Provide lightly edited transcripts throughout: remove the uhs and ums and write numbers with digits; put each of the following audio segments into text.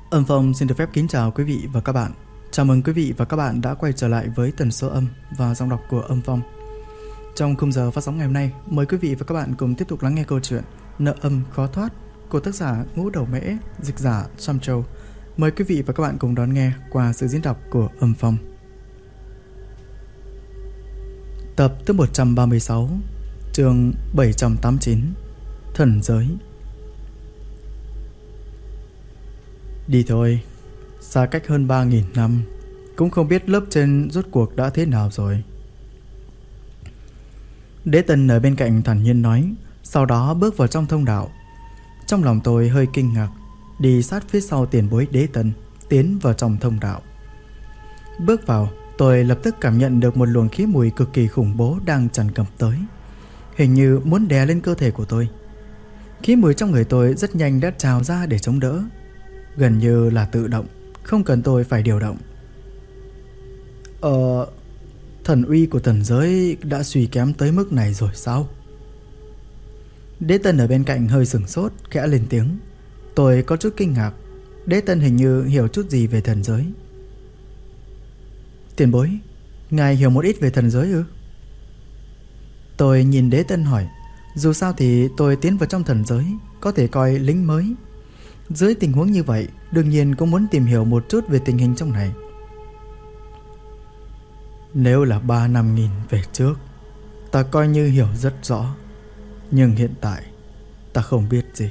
Âm Phong xin được phép kính chào quý vị và các bạn. Chào mừng quý vị và các bạn đã quay trở lại với tần số âm và giọng đọc của Âm Phong. Trong khung giờ phát sóng ngày hôm nay, mời quý vị và các bạn cùng tiếp tục lắng nghe câu chuyện Nợ âm khó thoát của tác giả Ngũ Đầu Mễ, dịch giả Sam Châu. Mời quý vị và các bạn cùng đón nghe qua sự diễn đọc của Âm Phong. Tập thứ 136, chương 789, Thần Giới. Đi thôi, xa cách hơn 3.000 năm, cũng không biết lớp trên rốt cuộc đã thế nào rồi. Đế Tân ở bên cạnh thản nhiên nói, sau đó bước vào trong thông đạo. Trong lòng tôi hơi kinh ngạc, đi sát phía sau tiền bối Đế Tân, tiến vào trong thông đạo. Bước vào, tôi lập tức cảm nhận được một luồng khí mùi cực kỳ khủng bố đang tràn ngập tới, hình như muốn đè lên cơ thể của tôi. Khí mùi trong người tôi rất nhanh đã trào ra để chống đỡ, gần như là tự động, không cần tôi phải điều động. Thần uy của thần giới đã suy kém tới mức này rồi sao? Đế Tân ở bên cạnh hơi sửng sốt, khẽ lên tiếng. Tôi có chút kinh ngạc. Đế Tân hình như hiểu chút gì về thần giới. Tiền bối, ngài hiểu một ít về thần giới ư? Tôi nhìn Đế Tân hỏi. Dù sao thì tôi tiến vào trong thần giới, có thể coi lính mới. Dưới tình huống như vậy, đương nhiên cũng muốn tìm hiểu một chút về tình hình trong này. Nếu là 3 năm nghìn về trước, ta coi như hiểu rất rõ. Nhưng hiện tại, ta không biết gì.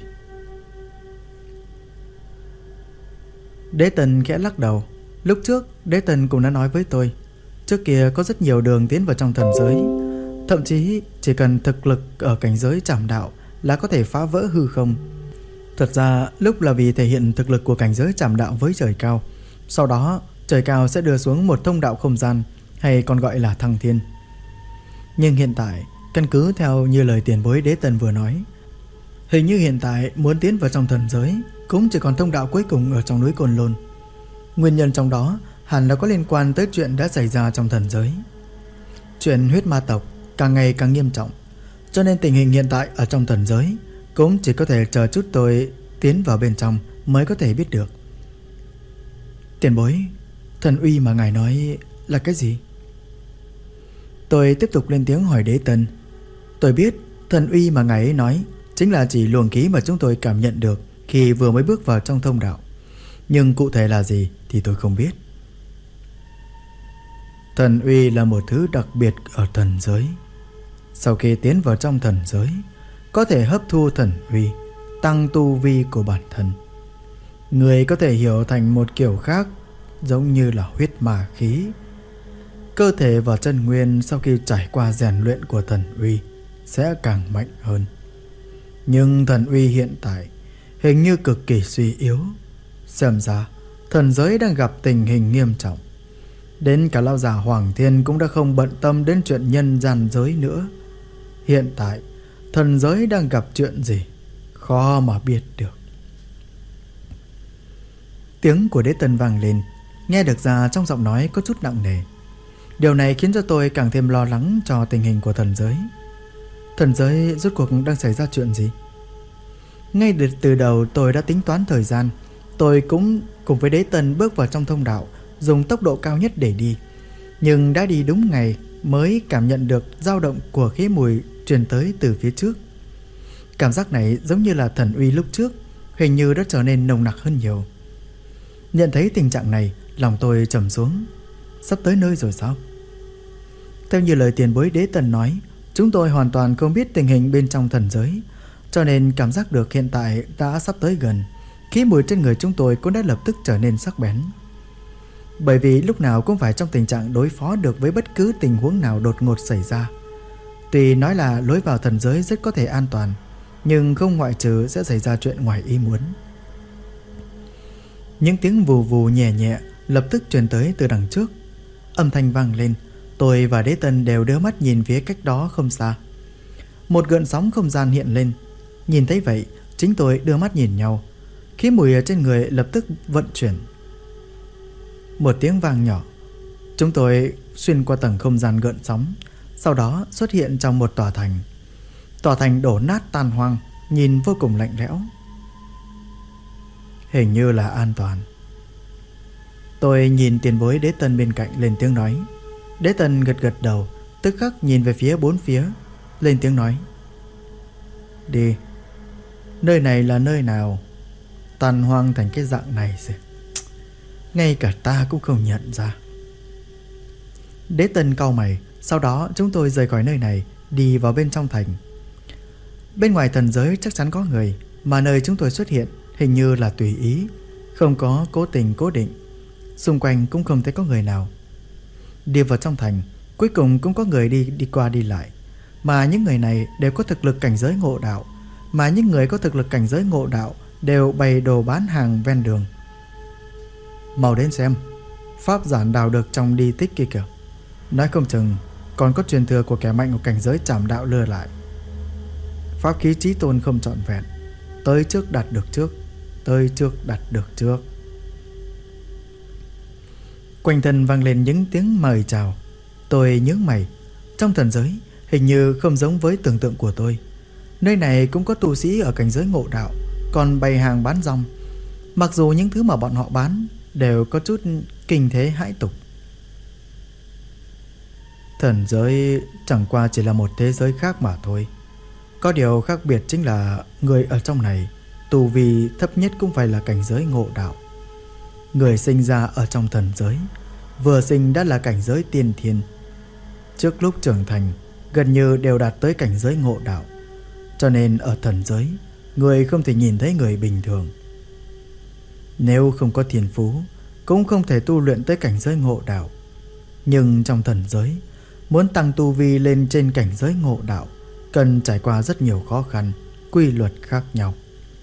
Đế Tân khẽ lắc đầu. Lúc trước, Đế Tân cũng đã nói với tôi, trước kia có rất nhiều đường tiến vào trong thần giới. Thậm chí chỉ cần thực lực ở cảnh giới trảm đạo là có thể phá vỡ hư không. Thật ra lúc là vì thể hiện thực lực của cảnh giới trảm đạo với trời cao. Sau đó trời cao sẽ đưa xuống một thông đạo không gian, hay còn gọi là thăng thiên. Nhưng hiện tại, căn cứ theo như lời tiền bối Đế Tân vừa nói, hình như hiện tại muốn tiến vào trong thần giới cũng chỉ còn thông đạo cuối cùng ở trong núi Côn Lôn. Nguyên nhân trong đó hẳn là có liên quan tới chuyện đã xảy ra trong thần giới. Chuyện huyết ma tộc càng ngày càng nghiêm trọng, cho nên tình hình hiện tại ở trong thần giới cũng chỉ có thể chờ chút tôi tiến vào bên trong mới có thể biết được. Tiền bối, thần uy mà ngài nói là cái gì? Tôi tiếp tục lên tiếng hỏi Đế Tân. Tôi biết thần uy mà ngài ấy nói chính là chỉ luồng khí mà chúng tôi cảm nhận được khi vừa mới bước vào trong thông đạo. Nhưng cụ thể là gì thì tôi không biết. Thần uy là một thứ đặc biệt ở thần giới. Sau khi tiến vào trong thần giới, có thể hấp thu thần uy, tăng tu vi của bản thân. Người có thể hiểu thành một kiểu khác, giống như là huyết ma khí. Cơ thể và chân nguyên sau khi trải qua rèn luyện của thần uy sẽ càng mạnh hơn. Nhưng thần uy hiện tại hình như cực kỳ suy yếu. Xem ra thần giới đang gặp tình hình nghiêm trọng. Đến cả lão già Hoàng Thiên cũng đã không bận tâm đến chuyện nhân gian giới nữa. Hiện tại thần giới đang gặp chuyện gì, khó mà biết được. Tiếng của Đế Tân vang lên, nghe được ra trong giọng nói có chút nặng nề. Điều này khiến cho tôi càng thêm lo lắng cho tình hình của thần giới. Thần giới rốt cuộc đang xảy ra chuyện gì? Ngay từ đầu tôi đã tính toán thời gian. Tôi cũng cùng với Đế Tân bước vào trong thông đạo, dùng tốc độ cao nhất để đi. Nhưng đã đi đúng ngày mới cảm nhận được dao động của khí mùi truyền tới từ phía trước. Cảm giác này giống như là thần uy lúc trước, hình như đã trở nên nồng nặc hơn nhiều. Nhận thấy tình trạng này, lòng tôi trầm xuống. Sắp tới nơi rồi sao? Theo như lời tiền bối Đế Tân nói, chúng tôi hoàn toàn không biết tình hình bên trong thần giới, cho nên cảm giác được hiện tại đã sắp tới gần. Khí mùi trên người chúng tôi cũng đã lập tức trở nên sắc bén. Bởi vì lúc nào cũng phải trong tình trạng đối phó được với bất cứ tình huống nào đột ngột xảy ra. Tuy nói là lối vào thần giới rất có thể an toàn, nhưng không ngoại trừ sẽ xảy ra chuyện ngoài ý muốn. Những tiếng vù vù nhẹ nhẹ lập tức truyền tới từ đằng trước. Âm thanh vang lên, tôi và Đế Tân đều đưa mắt nhìn phía cách đó không xa. Một gợn sóng không gian hiện lên. Nhìn thấy vậy, chính tôi đưa mắt nhìn nhau. Khí mùi ở trên người lập tức vận chuyển. Một tiếng vang nhỏ, chúng tôi xuyên qua tầng không gian gợn sóng, sau đó xuất hiện trong một tòa thành. Tòa thành đổ nát tan hoang, nhìn vô cùng lạnh lẽo. Hình như là an toàn. Tôi nhìn tiền bối Đế Tân bên cạnh lên tiếng nói. Đế Tân gật gật đầu, tức khắc nhìn về phía bốn phía, lên tiếng nói. Đi. Nơi này là nơi nào? Tàn hoang thành cái dạng này rồi, ngay cả ta cũng không nhận ra. Đế Tân cau mày. Sau đó chúng tôi rời khỏi nơi này, đi vào bên trong thành. Bên ngoài thần giới chắc chắn có người, mà nơi chúng tôi xuất hiện hình như là tùy ý, không có cố tình cố định. Xung quanh cũng không thấy có người nào. Đi vào trong thành, cuối cùng cũng có người đi qua đi lại. Mà những người này đều có thực lực cảnh giới ngộ đạo. Mà những người có thực lực cảnh giới ngộ đạo đều bày đồ bán hàng ven đường. Mau đến xem, pháp giản đào được trong di tích kia kìa. Nói không chừng còn có truyền thừa của kẻ mạnh của cảnh giới trảm đạo lừa lại. Pháp khí chí tôn không trọn vẹn. Tới trước đặt được trước. Tới trước đặt được trước. Quanh thân vang lên những tiếng mời chào. Tôi nhướng mày. Trong thần giới hình như không giống với tưởng tượng của tôi. Nơi này cũng có tu sĩ ở cảnh giới ngộ đạo, còn bày hàng bán rong. Mặc dù những thứ mà bọn họ bán đều có chút kinh thế hãi tục. Thần giới chẳng qua chỉ là một thế giới khác mà thôi. Có điều khác biệt chính là người ở trong này tu vi thấp nhất cũng phải là cảnh giới ngộ đạo. Người sinh ra ở trong thần giới vừa sinh đã là cảnh giới tiên thiên. Trước lúc trưởng thành gần như đều đạt tới cảnh giới ngộ đạo. Cho nên ở thần giới người không thể nhìn thấy người bình thường. Nếu không có thiên phú cũng không thể tu luyện tới cảnh giới ngộ đạo. Nhưng trong thần giới, muốn tăng tu vi lên trên cảnh giới ngộ đạo cần trải qua rất nhiều khó khăn, quy luật khác nhau.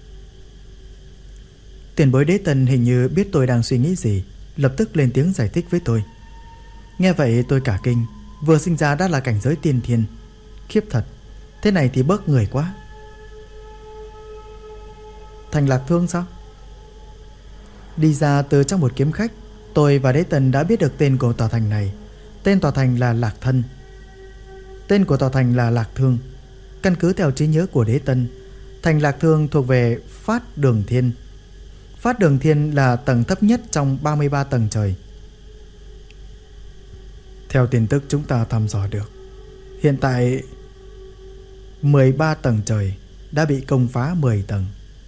Tiền bối Đế Tân hình như biết tôi đang suy nghĩ gì, lập tức lên tiếng giải thích với tôi. Nghe vậy tôi cả kinh. Vừa sinh ra đã là cảnh giới tiên thiên, khiếp thật. Thế này thì bớt người quá. Thành Lạc Thương sao? Đi ra từ trong một kiếm khách, tôi và Đế Tân đã biết được tên của tòa thành này. Tên tòa thành là Lạc Thân. Tên của tòa thành là Lạc Thương. Căn cứ theo trí nhớ của Đế Tân, thành Lạc Thương thuộc về Phát Đường Thiên. Phát Đường Thiên là tầng thấp nhất trong 33 tầng trời. Theo tin tức chúng ta thăm dò được, hiện tại 13 tầng trời đã bị công phá 10 tầng.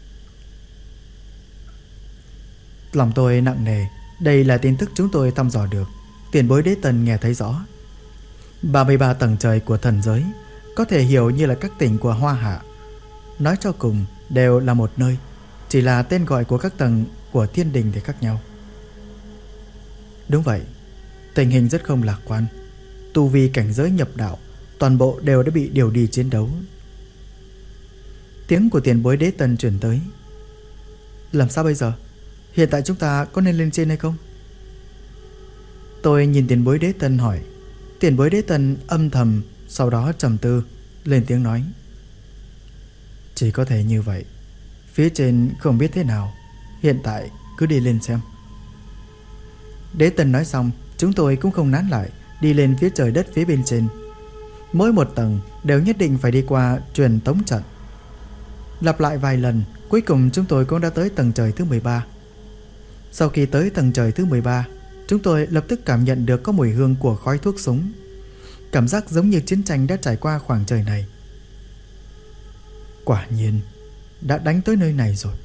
Lòng tôi nặng nề. Đây là tin tức chúng tôi thăm dò được. Tiền bối Đế Tân nghe thấy rõ. 33 tầng trời của thần giới có thể hiểu như là các tỉnh của Hoa Hạ. Nói cho cùng đều là một nơi, chỉ là tên gọi của các tầng của thiên đình thì khác nhau. Đúng vậy, tình hình rất không lạc quan. Tu vi cảnh giới nhập đạo toàn bộ đều đã bị điều đi chiến đấu. Tiếng của tiền bối Đế Tân truyền tới. Làm sao bây giờ? Hiện tại chúng ta có nên lên trên hay không? Tôi nhìn tiền bối Đế Tân hỏi. Tiền bối Đế Tân âm thầm, sau đó trầm tư, lên tiếng nói. Chỉ có thể như vậy. Phía trên không biết thế nào, hiện tại cứ đi lên xem. Đế Tân nói xong, chúng tôi cũng không nán lại, đi lên phía trời đất phía bên trên. Mỗi một tầng đều nhất định phải đi qua truyền tống trận. Lặp lại vài lần, cuối cùng chúng tôi cũng đã tới tầng trời thứ 13. Sau khi tới tầng trời thứ 13, chúng tôi lập tức cảm nhận được có mùi hương của khói thuốc súng. Cảm giác giống như chiến tranh đã trải qua khoảng trời này. Quả nhiên đã đánh tới nơi này rồi.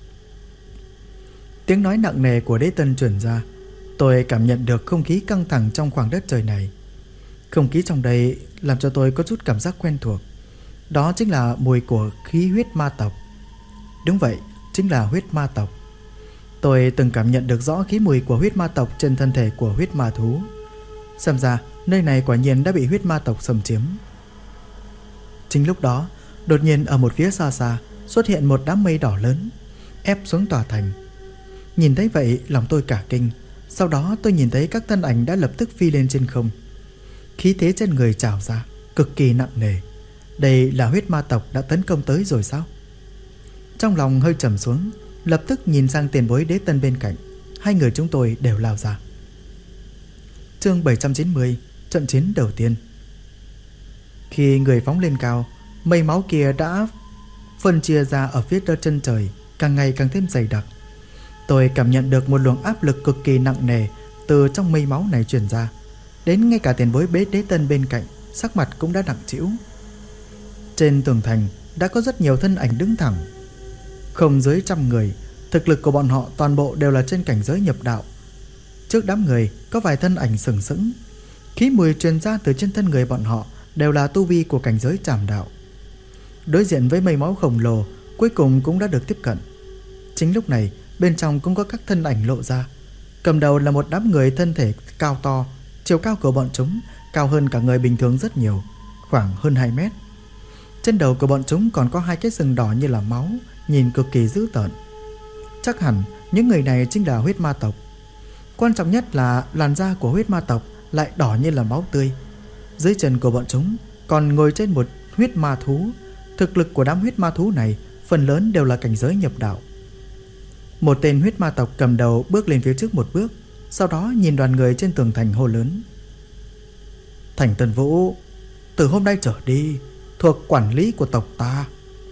Tiếng nói nặng nề của Đế Tân truyền ra. Tôi cảm nhận được không khí căng thẳng trong khoảng đất trời này. Không khí trong đây làm cho tôi có chút cảm giác quen thuộc. Đó chính là mùi của khí huyết ma tộc. Đúng vậy, chính là huyết ma tộc. Tôi từng cảm nhận được rõ khí mùi của huyết ma tộc trên thân thể của huyết ma thú. Xem ra nơi này quả nhiên đã bị huyết ma tộc xâm chiếm. Chính lúc đó, đột nhiên ở một phía xa xa xuất hiện một đám mây đỏ lớn, ép xuống tòa thành. Nhìn thấy vậy lòng tôi cả kinh. Sau đó tôi nhìn thấy các thân ảnh đã lập tức phi lên trên không. Khí thế trên người trào ra, cực kỳ nặng nề. Đây là huyết ma tộc đã tấn công tới rồi sao? Trong lòng hơi trầm xuống, lập tức nhìn sang tiền bối Đế Tân bên cạnh. Hai người chúng tôi đều lao ra. Chương 790, trận chiến đầu tiên. Khi người phóng lên cao, mây máu kia đã phân chia ra ở phía đất chân trời, càng ngày càng thêm dày đặc. Tôi cảm nhận được một luồng áp lực cực kỳ nặng nề từ trong mây máu này truyền ra. Đến ngay cả tiền bối bế đế tân bên cạnh, sắc mặt cũng đã nặng trĩu. Trên tường thành đã có rất nhiều thân ảnh đứng thẳng, không dưới 100 người. Thực lực của bọn họ toàn bộ đều là trên cảnh giới nhập đạo. Trước đám người có vài thân ảnh sừng sững, khí mùi truyền ra từ trên thân người bọn họ đều là tu vi của cảnh giới trảm đạo. Đối diện với mây máu khổng lồ, cuối cùng cũng đã được tiếp cận. Chính lúc này, bên trong cũng có các thân ảnh lộ ra. Cầm đầu là một đám người thân thể cao to, chiều cao của bọn chúng cao hơn cả người bình thường rất nhiều, khoảng hơn 2 mét. Trên đầu của bọn chúng còn có 2 cái sừng đỏ như là máu, nhìn cực kỳ dữ tợn. Chắc hẳn những người này chính là huyết ma tộc. Quan trọng nhất là làn da của huyết ma tộc lại đỏ như là máu tươi. Dưới chân của bọn chúng còn ngồi trên một huyết ma thú. Thực lực của đám huyết ma thú này phần lớn đều là cảnh giới nhập đạo. Một tên huyết ma tộc cầm đầu bước lên phía trước một bước, sau đó nhìn đoàn người trên tường thành hô lớn: Thành Tân Vũ, từ hôm nay trở đi thuộc quản lý của tộc ta.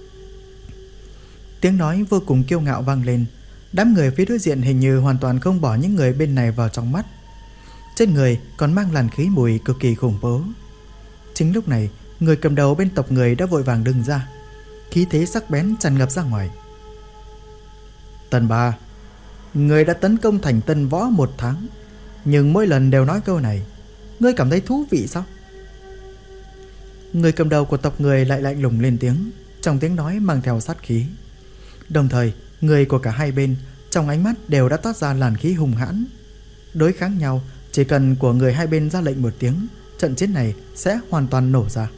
Tiếng nói vô cùng kiêu ngạo vang lên. Đám người phía đối diện hình như hoàn toàn không bỏ những người bên này vào trong mắt. Trên người còn mang làn khí mùi cực kỳ khủng bố. Chính lúc này, người cầm đầu bên tộc người đã vội vàng đứng ra, khí thế sắc bén tràn ngập ra ngoài. Tần Ba, người đã tấn công thành Tân Võ 1 tháng, nhưng mỗi lần đều nói câu này, ngươi cảm thấy thú vị sao? Người cầm đầu của tộc người lại lạnh lùng lên tiếng, trong tiếng nói mang theo sát khí. Đồng thời, người của cả hai bên trong ánh mắt đều đã toát ra làn khí hung hãn. Đối kháng nhau, chỉ cần của người hai bên ra lệnh một tiếng, trận chiến này sẽ hoàn toàn nổ ra.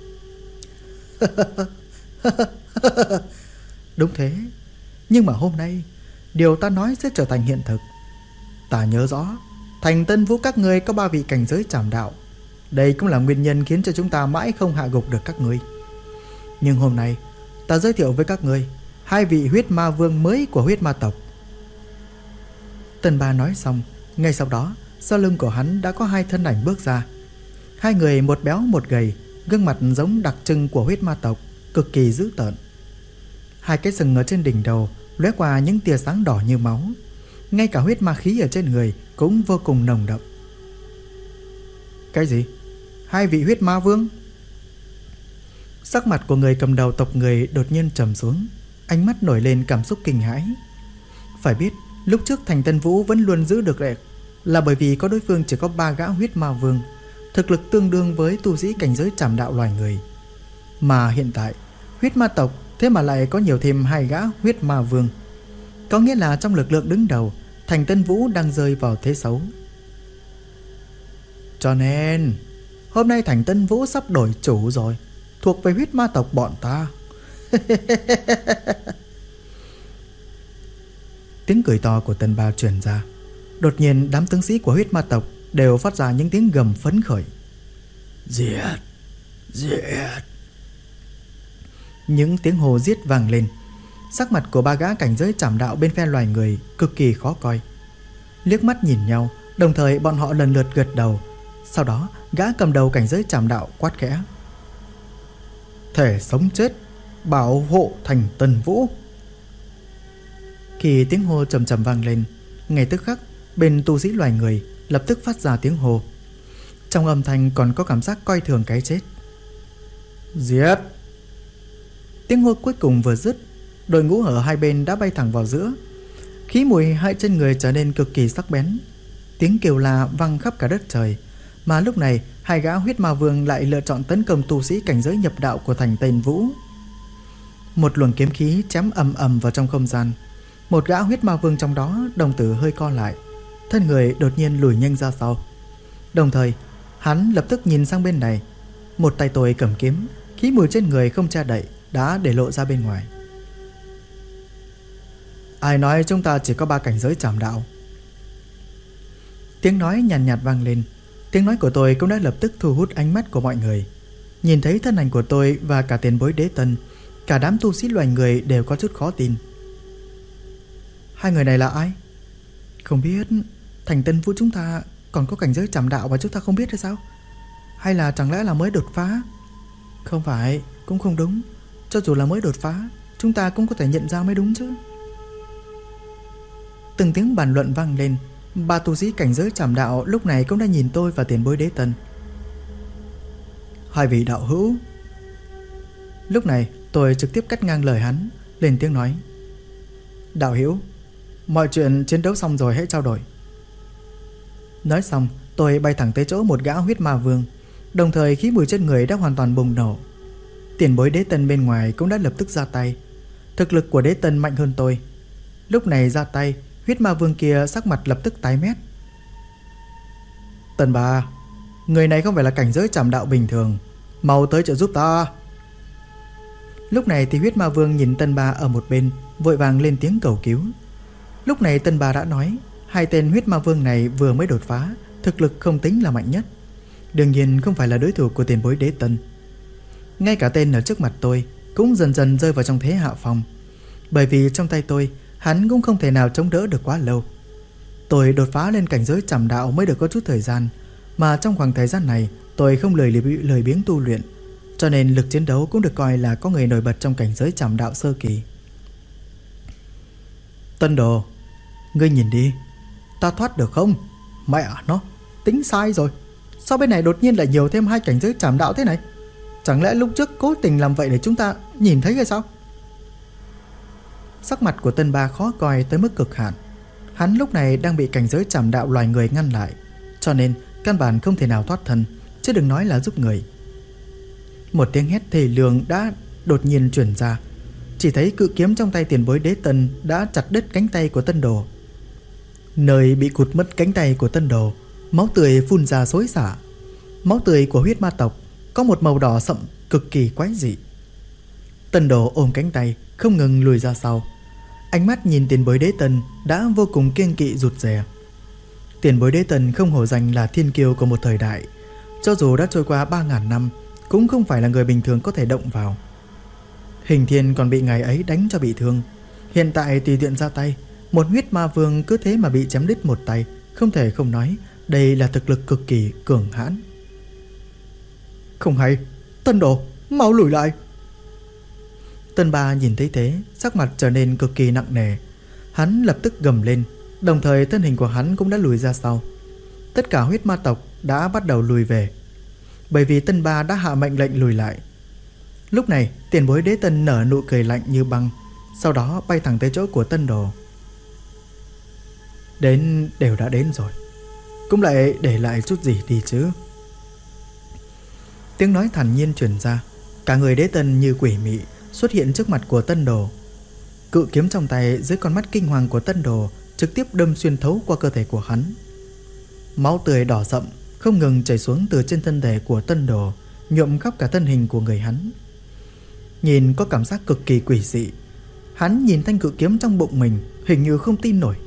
Đúng thế, nhưng mà hôm nay điều ta nói sẽ trở thành hiện thực. Ta nhớ rõ thành Tân Vũ các ngươi có 3 vị cảnh giới trảm đạo. Đây cũng là nguyên nhân khiến cho chúng ta mãi không hạ gục được các ngươi. Nhưng hôm nay ta giới thiệu với các ngươi 2 vị huyết ma vương mới của huyết ma tộc. Tần Ba nói xong, ngay sau đó sau lưng của hắn đã có 2 thân ảnh bước ra. 2 người, một béo một gầy, gương mặt giống đặc trưng của huyết ma tộc, cực kỳ dữ tợn. 2 cái sừng ở trên đỉnh đầu lóe qua những tia sáng đỏ như máu. Ngay cả huyết ma khí ở trên người cũng vô cùng nồng đậm. Cái gì? 2 vị huyết ma vương? Sắc mặt của người cầm đầu tộc người đột nhiên trầm xuống, ánh mắt nổi lên cảm xúc kinh hãi. Phải biết, lúc trước thành Tân Vũ vẫn luôn giữ được lệ là bởi vì có đối phương chỉ có 3 gã huyết ma vương, thực lực tương đương với tu sĩ cảnh giới trảm đạo loài người. Mà hiện tại, huyết ma tộc thế mà lại có nhiều thêm 2 gã huyết ma vương. Có nghĩa là trong lực lượng đứng đầu, thành Tân Vũ đang rơi vào thế xấu. Cho nên hôm nay thành Tân Vũ sắp đổi chủ rồi, thuộc về huyết ma tộc bọn ta. Tiếng cười to của Tần Ba truyền ra. Đột nhiên đám tướng sĩ của huyết ma tộc đều phát ra những tiếng gầm phấn khởi. Giết! Giết! Những tiếng hò giết vang lên. Sắc mặt của 3 gã cảnh giới trảm đạo bên phe loài người cực kỳ khó coi. Liếc mắt nhìn nhau, đồng thời bọn họ lần lượt gật đầu. Sau đó gã cầm đầu cảnh giới trảm đạo quát khẽ: Thể sống chết bảo hộ thành Tân Vũ. Khi tiếng hô trầm trầm vang lên, ngay tức khắc bên tu sĩ loài người lập tức phát ra tiếng hô. Trong âm thanh còn có cảm giác coi thường cái chết. Giết! Tiếng hô cuối cùng vừa dứt, đội ngũ ở hai bên đã bay thẳng vào giữa. Khí mùi hại trên người trở nên cực kỳ sắc bén. Tiếng kêu la vang khắp cả đất trời. Mà lúc này 2 gã huyết ma vương lại lựa chọn tấn công tu sĩ cảnh giới nhập đạo của thành Tân Vũ. Một luồng kiếm khí chém ầm ầm vào trong không gian. Một gã huyết ma vương trong đó đồng tử hơi co lại, thân người đột nhiên lùi nhanh ra sau. Đồng thời hắn lập tức nhìn sang bên này. Một tay tôi cầm kiếm, khí mùi trên người không che đậy đã để lộ ra bên ngoài. Ai nói chúng ta chỉ có 3 cảnh giới trảm đạo? Tiếng nói nhàn nhạt vang lên. Tiếng nói của tôi cũng đã lập tức thu hút ánh mắt của mọi người. Nhìn thấy thân ảnh của tôi và cả tiền bối đế tân, cả đám tu sĩ loài người đều có chút khó tin. 2 người này là ai? Không biết thành Tân Vũ chúng ta còn có cảnh giới trảm đạo và chúng ta không biết hay sao? Hay là chẳng lẽ là mới đột phá? Không phải, cũng không đúng. Cho dù là mới đột phá, chúng ta cũng có thể nhận ra mới đúng chứ. Từng tiếng bàn luận vang lên. Ba tu sĩ cảnh giới Trảm Đạo lúc này cũng đã nhìn tôi và tiền bối Đế Tân. Hai vị đạo hữu. Lúc này tôi trực tiếp cắt ngang lời hắn, lên tiếng nói: Đạo hữu, mọi chuyện chiến đấu xong rồi hãy trao đổi. Nói xong tôi bay thẳng tới chỗ một gã huyết ma vương. Đồng thời khí mùi trên người đã hoàn toàn bùng nổ. Tiền bối Đế Tân bên ngoài cũng đã lập tức ra tay. Thực lực của Đế Tân mạnh hơn tôi. Lúc này ra tay, huyết ma vương kia sắc mặt lập tức tái mét. Tân Ba, người này không phải là cảnh giới Trảm Đạo bình thường, mau tới trợ giúp ta. Lúc này thì huyết ma vương nhìn Tân Ba ở một bên, vội vàng lên tiếng cầu cứu. Lúc này Tân Ba đã nói, hai tên huyết ma vương này vừa mới đột phá, thực lực không tính là mạnh nhất, đương nhiên không phải là đối thủ của tiền bối Đế Tân. Ngay cả tên ở trước mặt tôi cũng dần dần rơi vào trong thế hạ phong, bởi vì trong tay tôi hắn cũng không thể nào chống đỡ được quá lâu. Tôi đột phá lên cảnh giới Trảm Đạo mới được có chút thời gian, mà trong khoảng thời gian này tôi không lười biếng tu luyện, cho nên lực chiến đấu cũng được coi là có người nổi bật trong cảnh giới Trảm Đạo sơ kỳ. Tân Đồ, ngươi nhìn đi, ta thoát được không? Mẹ nó, tính sai rồi. Sao bên này đột nhiên lại nhiều thêm hai cảnh giới Trảm Đạo thế này? Chẳng lẽ lúc trước cố tình làm vậy để chúng ta nhìn thấy hay sao? Sắc mặt của Tân Ba khó coi tới mức cực hạn. Hắn lúc này đang bị cảnh giới Trảm Đạo loài người ngăn lại, cho nên căn bản không thể nào thoát thân, chứ đừng nói là giúp người. Một tiếng hét thê lương đã đột nhiên truyền ra. Chỉ thấy cự kiếm trong tay tiền bối Đế Tân đã chặt đứt cánh tay của Tân Đồ. Nơi bị cụt mất cánh tay của Tân Đồ, máu tươi phun ra xối xả. Máu tươi của huyết ma tộc có một màu đỏ sậm cực kỳ quái dị. Tân Đồ ôm cánh tay không ngừng lùi ra sau. Ánh mắt nhìn tiền bối Đế Tân đã vô cùng kiêng kỵ rụt rè. Tiền bối Đế Tân không hổ danh là thiên kiêu của một thời đại, cho dù đã trôi qua 3.000 năm cũng không phải là người bình thường có thể động vào. Hình Thiên còn bị ngày ấy đánh cho bị thương, hiện tại tùy tiện ra tay, một huyết ma vương cứ thế mà bị chém đứt một tay, không thể không nói đây là thực lực cực kỳ cường hãn. Không hay, Tân Đồ, mau lùi lại. Tân Ba nhìn thấy thế, sắc mặt trở nên cực kỳ nặng nề. Hắn lập tức gầm lên, đồng thời thân hình của hắn cũng đã lùi ra sau. Tất cả huyết ma tộc đã bắt đầu lùi về, bởi vì Tân Ba đã hạ mệnh lệnh lùi lại. Lúc này tiền bối Đế Tân nở nụ cười lạnh như băng, sau đó bay thẳng tới chỗ của Tân Đồ. Đến đều đã đến rồi, cũng lại để lại chút gì đi chứ. Tiếng nói thản nhiên truyền ra. Cả người Đế Tân như quỷ mị xuất hiện trước mặt của Tân Đồ. Cự kiếm trong tay dưới con mắt kinh hoàng của Tân Đồ trực tiếp đâm xuyên thấu qua cơ thể của hắn. Máu tươi đỏ sậm không ngừng chảy xuống từ trên thân thể của Tân Đồ, nhuộm khắp cả thân hình của người hắn. Nhìn có cảm giác cực kỳ quỷ dị. Hắn nhìn thanh cự kiếm trong bụng mình, hình như không tin nổi.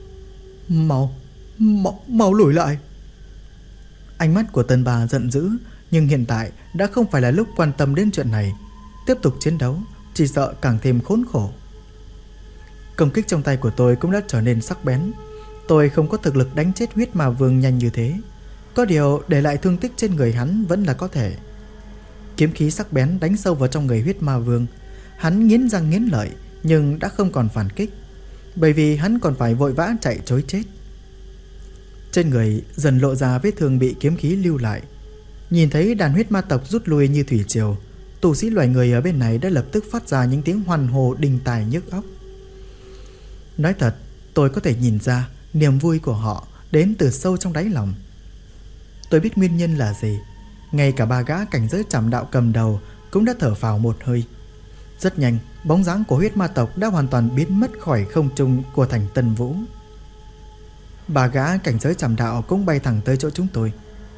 Mau lùi lại. Ánh mắt của Tân Ba giận dữ, nhưng hiện tại đã không phải là lúc quan tâm đến chuyện này. Tiếp tục chiến đấu chỉ sợ càng thêm khốn khổ. Công kích trong tay của tôi cũng đã trở nên sắc bén. Tôi không có thực lực đánh chết huyết ma vương nhanh như thế, có điều để lại thương tích trên người hắn vẫn là có thể. Kiếm khí sắc bén đánh sâu vào trong người huyết ma vương. Hắn nghiến răng nghiến lợi nhưng đã không còn phản kích, bởi vì hắn còn phải vội vã chạy trối chết. Trên người dần lộ ra vết thương bị kiếm khí lưu lại. Nhìn thấy đàn huyết ma tộc rút lui như thủy triều, tu sĩ loài người ở bên này đã lập tức phát ra những tiếng hoan hô đinh tai nhức óc. Nói thật, tôi có thể nhìn ra niềm vui của họ đến từ sâu trong đáy lòng. Tôi biết nguyên nhân là gì. Ngay cả ba gã cảnh giới Trảm Đạo cầm đầu cũng đã thở phào một hơi. Rất nhanh, bóng dáng của huyết ma tộc đã hoàn toàn biến mất khỏi không trung của thành Tân Vũ. Ba gã cảnh giới Trảm Đạo cũng bay thẳng tới chỗ chúng tôi.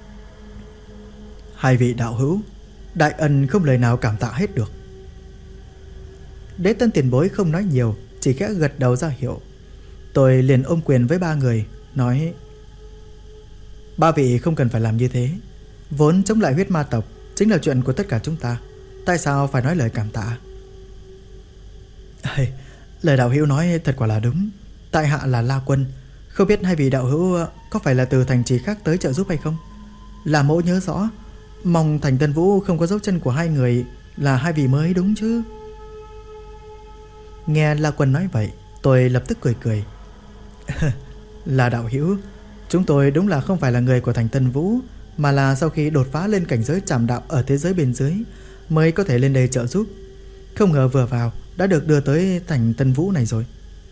Hai vị đạo hữu, đại ân không lời nào cảm tạ hết được. Đế Tân tiền bối không nói nhiều, chỉ khẽ gật đầu ra hiệu. Tôi liền ôm quyền với ba người, nói: ba vị không cần phải làm như thế. Vốn chống lại huyết ma tộc chính là chuyện của tất cả chúng ta, tại sao phải nói lời cảm tạ? Lời đạo hữu nói thật quả là đúng. Tại hạ là La Quân, không biết hai vị đạo hữu có phải là từ thành trì khác tới trợ giúp hay không? Là mẫu nhớ rõ, mong thành Tân Vũ không có dấu chân của hai người là hai vị mới đúng chứ? Nghe La Quân nói vậy, tôi lập tức cười. Là đạo hữu, chúng tôi đúng là không phải là người của thành Tân Vũ, mà là sau khi đột phá lên cảnh giới trảm đạo ở thế giới bên dưới mới có thể lên đây trợ giúp. Không ngờ vừa vào đã được đưa tới thành Tân Vũ này rồi.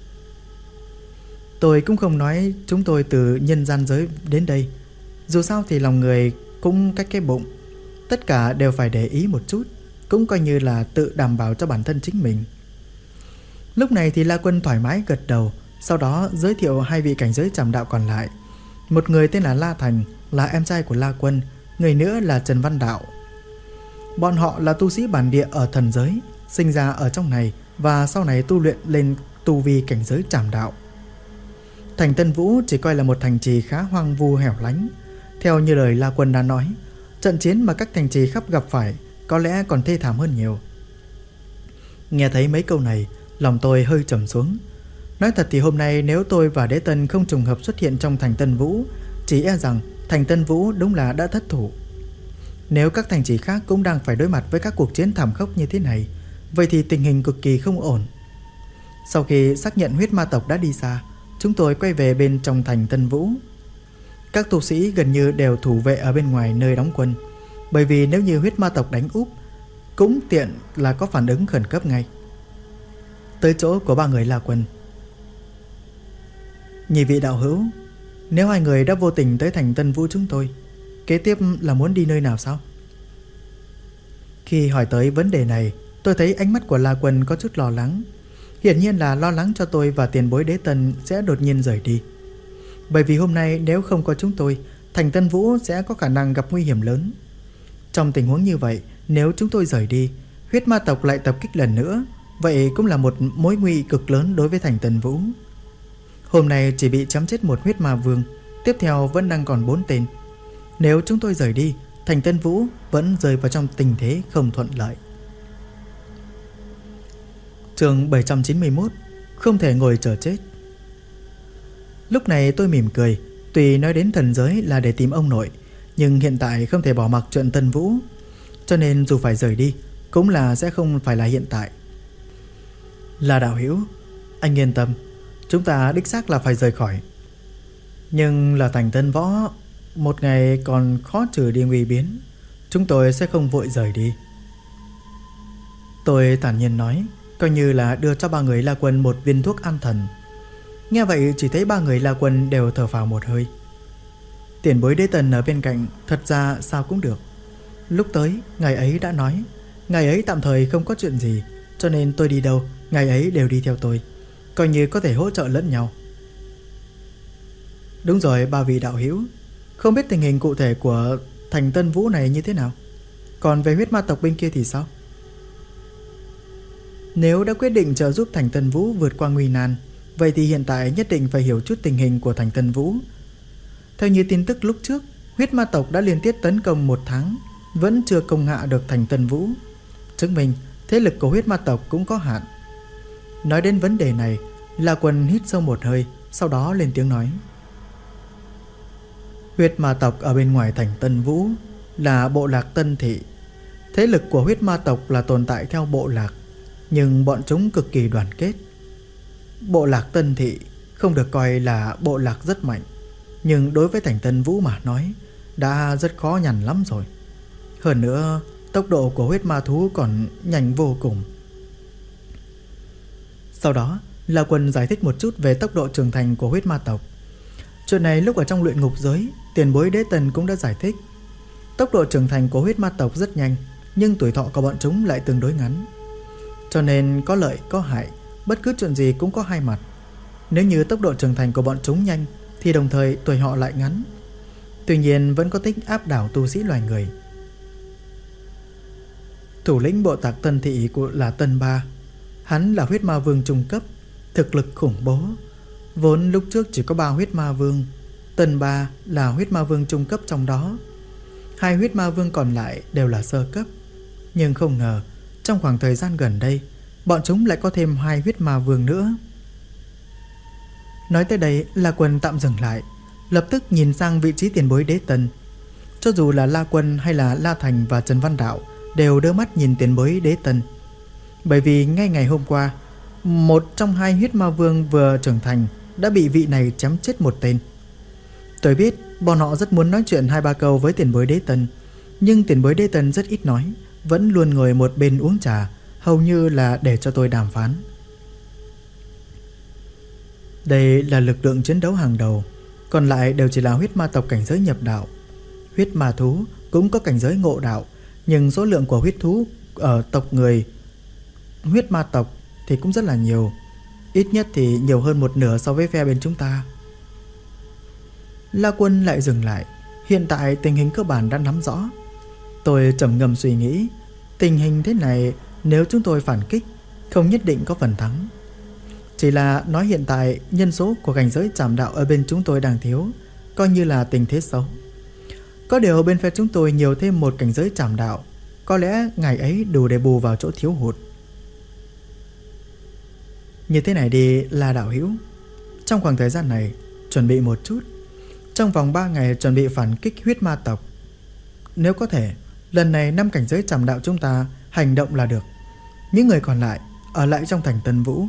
Tôi cũng không nói chúng tôi từ nhân gian giới đến đây. Dù sao thì lòng người cũng cách cái bụng, tất cả đều phải để ý một chút, cũng coi như là tự đảm bảo cho bản thân chính mình. Lúc này thì La Quân thoải mái gật đầu, sau đó giới thiệu hai vị cảnh giới trảm đạo còn lại. Một người tên là La Thành, là em trai của La Quân, người nữa là Trần Văn Đạo. Bọn họ là tu sĩ bản địa ở thần giới, sinh ra ở trong này và sau này tu luyện lên tu vi cảnh giới trảm đạo. Thành Tân Vũ chỉ coi là một thành trì khá hoang vu hẻo lánh. Theo như lời La Quân đã nói, trận chiến mà các thành trì khắp gặp phải có lẽ còn thê thảm hơn nhiều. Nghe thấy mấy câu này, lòng tôi hơi trầm xuống. Nói thật thì hôm nay nếu tôi và Đế Tân không trùng hợp xuất hiện trong thành Tân Vũ, chỉ e rằng thành Tân Vũ đúng là đã thất thủ. Nếu các thành trì khác cũng đang phải đối mặt với các cuộc chiến thảm khốc như thế này, vậy thì tình hình cực kỳ không ổn. Sau khi xác nhận huyết ma tộc đã đi xa, chúng tôi quay về bên trong thành Tân Vũ. Các tu sĩ gần như đều thủ vệ ở bên ngoài nơi đóng quân, bởi vì nếu như huyết ma tộc đánh úp, cũng tiện là có phản ứng khẩn cấp ngay. Tới chỗ của ba người La Quân. Nhị vị đạo hữu, nếu hai người đã vô tình tới thành Tân Vũ chúng tôi, kế tiếp là muốn đi nơi nào sao? Khi hỏi tới vấn đề này, tôi thấy ánh mắt của La Quân có chút lo lắng. Hiển nhiên là lo lắng cho tôi và tiền bối Đế Tân sẽ đột nhiên rời đi. Bởi vì hôm nay nếu không có chúng tôi, thành Tân Vũ sẽ có khả năng gặp nguy hiểm lớn. Trong tình huống như vậy, nếu chúng tôi rời đi, huyết ma tộc lại tập kích lần nữa, vậy cũng là một mối nguy cực lớn đối với thành Tân Vũ. Hôm nay chỉ bị chém chết một huyết ma vương, tiếp theo vẫn đang còn 4 tên. Nếu chúng tôi rời đi, thành Tân Vũ vẫn rơi vào trong tình thế không thuận lợi. Chương 791, không thể ngồi chờ chết. Lúc này tôi mỉm cười, tuy nói đến thần giới là để tìm ông nội, nhưng hiện tại không thể bỏ mặc chuyện Tân Vũ, cho nên dù phải rời đi cũng là sẽ không phải là hiện tại. Là đạo hữu, anh yên tâm, chúng ta đích xác là phải rời khỏi. Nhưng là thành Tân Võ, một ngày còn khó trừ đi nguy biến, chúng tôi sẽ không vội rời đi. Tôi thản nhiên nói, coi như là đưa cho ba người La Quân một viên thuốc an thần. Nghe vậy chỉ thấy ba người La Quân đều thở phào một hơi. Tiền bối Đế Tần ở bên cạnh, thật ra sao cũng được. Lúc tới, ngài ấy đã nói, ngài ấy tạm thời không có chuyện gì, cho nên tôi đi đâu, ngài ấy đều đi theo tôi, coi như có thể hỗ trợ lẫn nhau. Đúng rồi ba vị đạo hữu, không biết tình hình cụ thể của thành Tân Vũ này như thế nào. Còn về huyết ma tộc bên kia thì sao? Nếu đã quyết định trợ giúp thành Tân Vũ vượt qua nguy nan, vậy thì hiện tại nhất định phải hiểu chút tình hình của thành Tân Vũ. Theo như tin tức lúc trước, huyết ma tộc đã liên tiếp tấn công 1 tháng, vẫn chưa công hạ được thành Tân Vũ, chứng minh thế lực của huyết ma tộc cũng có hạn. Nói đến vấn đề này, La Quân hít sâu một hơi, sau đó lên tiếng nói. Huyết ma tộc ở bên ngoài thành Tân Vũ là bộ lạc Tân Thị. Thế lực của huyết ma tộc là tồn tại theo bộ lạc, nhưng bọn chúng cực kỳ đoàn kết. Bộ lạc Tân Thị không được coi là bộ lạc rất mạnh, nhưng đối với thành Tân Vũ mà nói đã rất khó nhằn lắm rồi. Hơn nữa, tốc độ của huyết ma thú còn nhanh vô cùng. Sau đó, La Quân giải thích một chút về tốc độ trưởng thành của huyết ma tộc. Chuyện này lúc ở trong luyện ngục giới, tiền bối Đế Tần cũng đã giải thích. Tốc độ trưởng thành của huyết ma tộc rất nhanh, nhưng tuổi thọ của bọn chúng lại tương đối ngắn. Cho nên có lợi có hại, bất cứ chuyện gì cũng có hai mặt. Nếu như tốc độ trưởng thành của bọn chúng nhanh, thì đồng thời tuổi họ lại ngắn. Tuy nhiên vẫn có tính áp đảo tu sĩ loài người. Thủ lĩnh bộ tộc Tân Thị là Tân Ba. Hắn là huyết ma vương trung cấp, thực lực khủng bố. Vốn lúc trước chỉ có 3 huyết ma vương, Tân Ba là huyết ma vương trung cấp trong đó. 2 huyết ma vương còn lại đều là sơ cấp. Nhưng không ngờ, trong khoảng thời gian gần đây, bọn chúng lại có thêm 2 huyết ma vương nữa. Nói tới đây, La Quân tạm dừng lại, lập tức nhìn sang vị trí tiền bối Đế Tần. Cho dù là La Quân hay là La Thành và Trần Văn Đạo đều đưa mắt nhìn tiền bối Đế Tần. Bởi vì ngay ngày hôm qua, một trong 2 huyết ma vương vừa trưởng thành đã bị vị này chém chết một tên. Tôi biết bọn họ rất muốn nói chuyện 2-3 câu với tiền bối Đế Tân, nhưng tiền bối Đế Tân rất ít nói, vẫn luôn ngồi một bên uống trà, hầu như là để cho tôi đàm phán. Đây là lực lượng chiến đấu hàng đầu, còn lại đều chỉ là huyết ma tộc cảnh giới nhập đạo. Huyết ma thú cũng có cảnh giới ngộ đạo, nhưng số lượng của huyết thú ở tộc người huyết ma tộc thì cũng rất là nhiều, ít nhất thì nhiều hơn một nửa so với phe bên chúng ta. La Quân lại dừng lại. Hiện tại tình hình cơ bản đã nắm rõ. Tôi trầm ngâm suy nghĩ, tình hình thế này nếu chúng tôi phản kích không nhất định có phần thắng. Chỉ là nói hiện tại nhân số của cảnh giới trảm đạo ở bên chúng tôi đang thiếu, coi như là tình thế xấu. Có điều bên phe chúng tôi nhiều thêm một cảnh giới trảm đạo, có lẽ ngày ấy đủ để bù vào chỗ thiếu hụt. Như thế này đi là đạo hữu, trong khoảng thời gian này chuẩn bị một chút. Trong vòng 3 ngày chuẩn bị phản kích huyết ma tộc. Nếu có thể, lần này 5 cảnh giới trảm đạo chúng ta hành động là được. Những người còn lại ở lại trong thành Tân Vũ.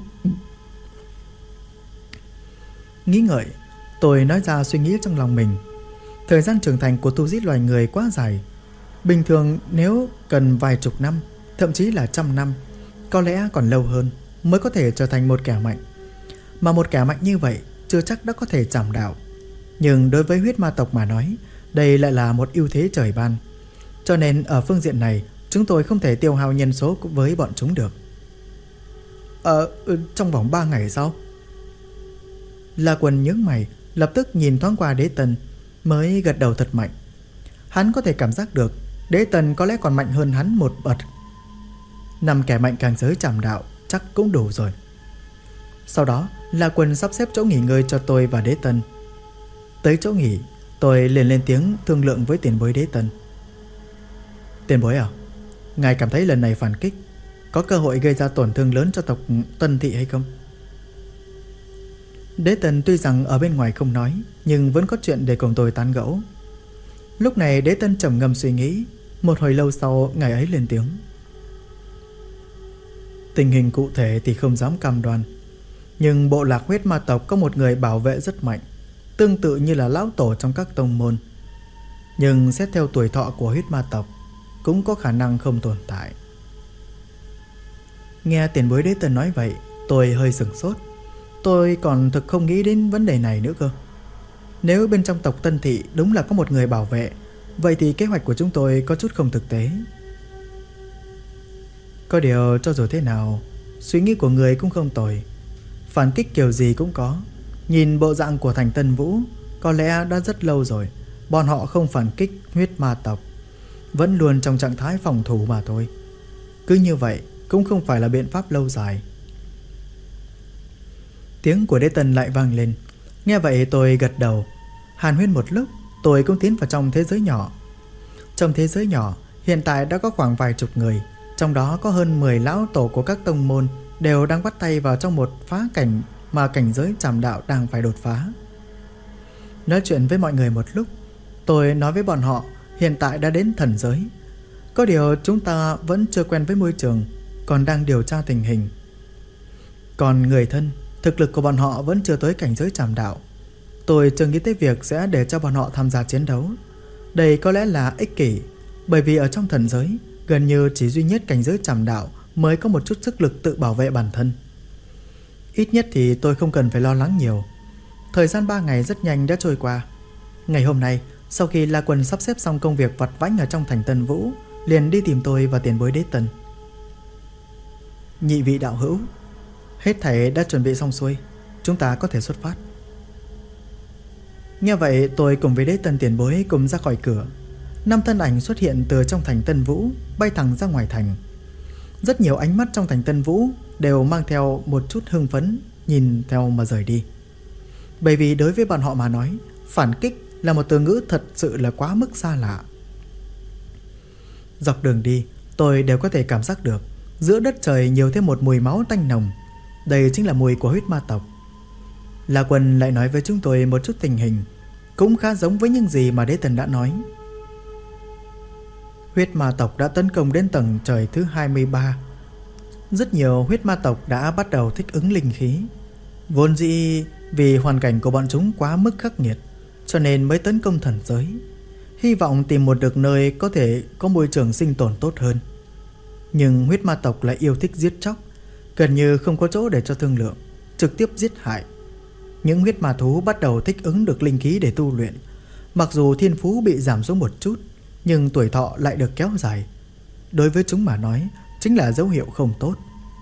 Nghĩ ngợi, tôi nói ra suy nghĩ trong lòng mình. Thời gian trưởng thành của tu sĩ loài người quá dài. Bình thường nếu cần vài chục năm, thậm chí là 100 năm, có lẽ còn lâu hơn, mới có thể trở thành một kẻ mạnh. Mà một kẻ mạnh như vậy chưa chắc đã có thể trảm đạo. Nhưng đối với huyết ma tộc mà nói, đây lại là một ưu thế trời ban. Cho nên ở phương diện này, chúng tôi không thể tiêu hao nhân số với bọn chúng được. Trong vòng 3 ngày sao? La Quân nhướng mày, lập tức nhìn thoáng qua Đế Tân, mới gật đầu thật mạnh. Hắn có thể cảm giác được Đế Tân có lẽ còn mạnh hơn hắn một bậc. 5 kẻ mạnh cảnh giới trảm đạo chắc cũng đủ rồi. Sau đó La Quân sắp xếp chỗ nghỉ ngơi cho tôi và Đế Tân. Tới chỗ nghỉ, tôi liền lên tiếng thương lượng với tiền bối Đế Tân. Tiền bối à, ngài cảm thấy lần này phản kích có cơ hội gây ra tổn thương lớn cho tộc Tân Thị hay không? Đế Tân tuy rằng ở bên ngoài không nói, nhưng vẫn có chuyện để cùng tôi tán gẫu. Lúc này Đế Tân trầm ngâm suy nghĩ. Một hồi lâu sau, ngài ấy lên tiếng. Tình hình cụ thể thì không dám cam đoan, nhưng bộ lạc huyết ma tộc có một người bảo vệ rất mạnh, tương tự như là lão tổ trong các tông môn. Nhưng xét theo tuổi thọ của huyết ma tộc, cũng có khả năng không tồn tại. Nghe tiền bối Đế Tân nói vậy, tôi hơi sửng sốt. Tôi còn thực không nghĩ đến vấn đề này nữa cơ. Nếu bên trong tộc Tân Thị đúng là có một người bảo vệ, vậy thì kế hoạch của chúng tôi có chút không thực tế. Có điều cho dù thế nào, suy nghĩ của người cũng không tồi. Phản kích kiểu gì cũng có. Nhìn bộ dạng của thành Tân Vũ, có lẽ đã rất lâu rồi bọn họ không phản kích huyết ma tộc, vẫn luôn trong trạng thái phòng thủ mà thôi. Cứ như vậy cũng không phải là biện pháp lâu dài. Tiếng của Đế Tân lại vang lên. Nghe vậy tôi gật đầu. Hàn huyên một lúc, tôi cũng tiến vào trong thế giới nhỏ. Trong thế giới nhỏ hiện tại đã có khoảng vài chục người, trong đó có hơn 10 lão tổ của các tông môn đều đang bắt tay vào trong một phá cảnh mà cảnh giới trảm đạo đang phải đột phá. Nói chuyện với mọi người một lúc, tôi nói với bọn họ hiện tại đã đến thần giới. Có điều chúng ta vẫn chưa quen với môi trường, còn đang điều tra tình hình. Còn người thân, thực lực của bọn họ vẫn chưa tới cảnh giới trảm đạo. Tôi chưa nghĩ tới việc sẽ để cho bọn họ tham gia chiến đấu. Đây có lẽ là ích kỷ, bởi vì ở trong thần giới gần như chỉ duy nhất cảnh giới trảm đạo mới có một chút sức lực tự bảo vệ bản thân. Ít nhất thì tôi không cần phải lo lắng nhiều. Thời gian 3 ngày rất nhanh đã trôi qua. Ngày hôm nay, sau khi La Quân sắp xếp xong công việc vặt vãnh ở trong thành Tân Vũ, liền đi tìm tôi và tiền bối Đế Tân. Nhị vị đạo hữu, hết thảy đã chuẩn bị xong xuôi, chúng ta có thể xuất phát. Nghe vậy tôi cùng với Đế Tân tiền bối cùng ra khỏi cửa. 5 thân ảnh xuất hiện từ trong thành Tân Vũ, bay thẳng ra ngoài thành. Rất nhiều ánh mắt trong thành Tân Vũ đều mang theo một chút hưng phấn, nhìn theo mà rời đi. Bởi vì đối với bọn họ mà nói, phản kích là một từ ngữ thật sự là quá mức xa lạ. Dọc đường đi, tôi đều có thể cảm giác được giữa đất trời nhiều thêm một mùi máu tanh nồng. Đây chính là mùi của huyết ma tộc. La Quân lại nói với chúng tôi một chút tình hình, cũng khá giống với những gì mà Đế Tân đã nói. Huyết ma tộc đã tấn công đến tầng trời thứ 23. Rất nhiều huyết ma tộc đã bắt đầu thích ứng linh khí. Vốn dĩ Vì hoàn cảnh của bọn chúng quá mức khắc nghiệt, cho nên mới tấn công thần giới, hy vọng tìm một được nơi có thể có môi trường sinh tồn tốt hơn. Nhưng huyết ma tộc lại yêu thích giết chóc, gần như không có chỗ để cho thương lượng, trực tiếp giết hại. Những huyết ma thú bắt đầu thích ứng được linh khí để tu luyện. Mặc dù thiên phú bị giảm xuống một chút, nhưng tuổi thọ lại được kéo dài. Đối với chúng mà nói, chính là dấu hiệu không tốt.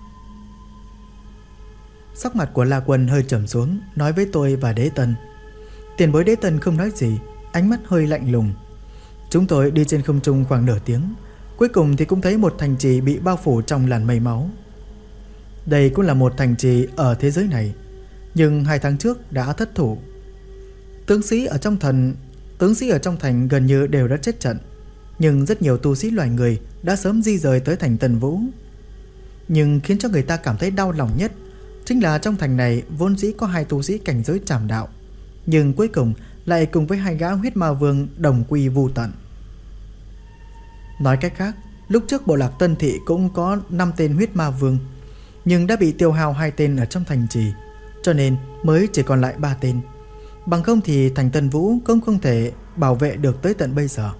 Sắc mặt của La Quân hơi trầm xuống, nói với tôi và Đế Tân. Tiền bối Đế Tân không nói gì, ánh mắt hơi lạnh lùng. Chúng tôi đi trên không trung khoảng nửa tiếng, cuối cùng thì cũng thấy một thành trì bị bao phủ trong làn mây máu. Đây cũng là một thành trì ở thế giới này, nhưng 2 tháng trước đã thất thủ. Tướng sĩ ở trong thành gần như đều đã chết trận, nhưng rất nhiều tu sĩ loài người đã sớm di rời tới thành Tân Vũ. Nhưng khiến cho người ta cảm thấy đau lòng nhất chính là trong thành này vốn dĩ có 2 tu sĩ cảnh giới trảm đạo, nhưng cuối cùng lại cùng với 2 gã huyết ma vương đồng quy vu tận. Nói cách khác, lúc trước bộ lạc Tân Thị cũng có 5 tên huyết ma vương, nhưng đã bị tiêu hao 2 tên ở trong thành trì, cho nên mới chỉ còn lại 3 tên. Bằng không thì thành Tân Vũ cũng không thể bảo vệ được tới tận bây giờ.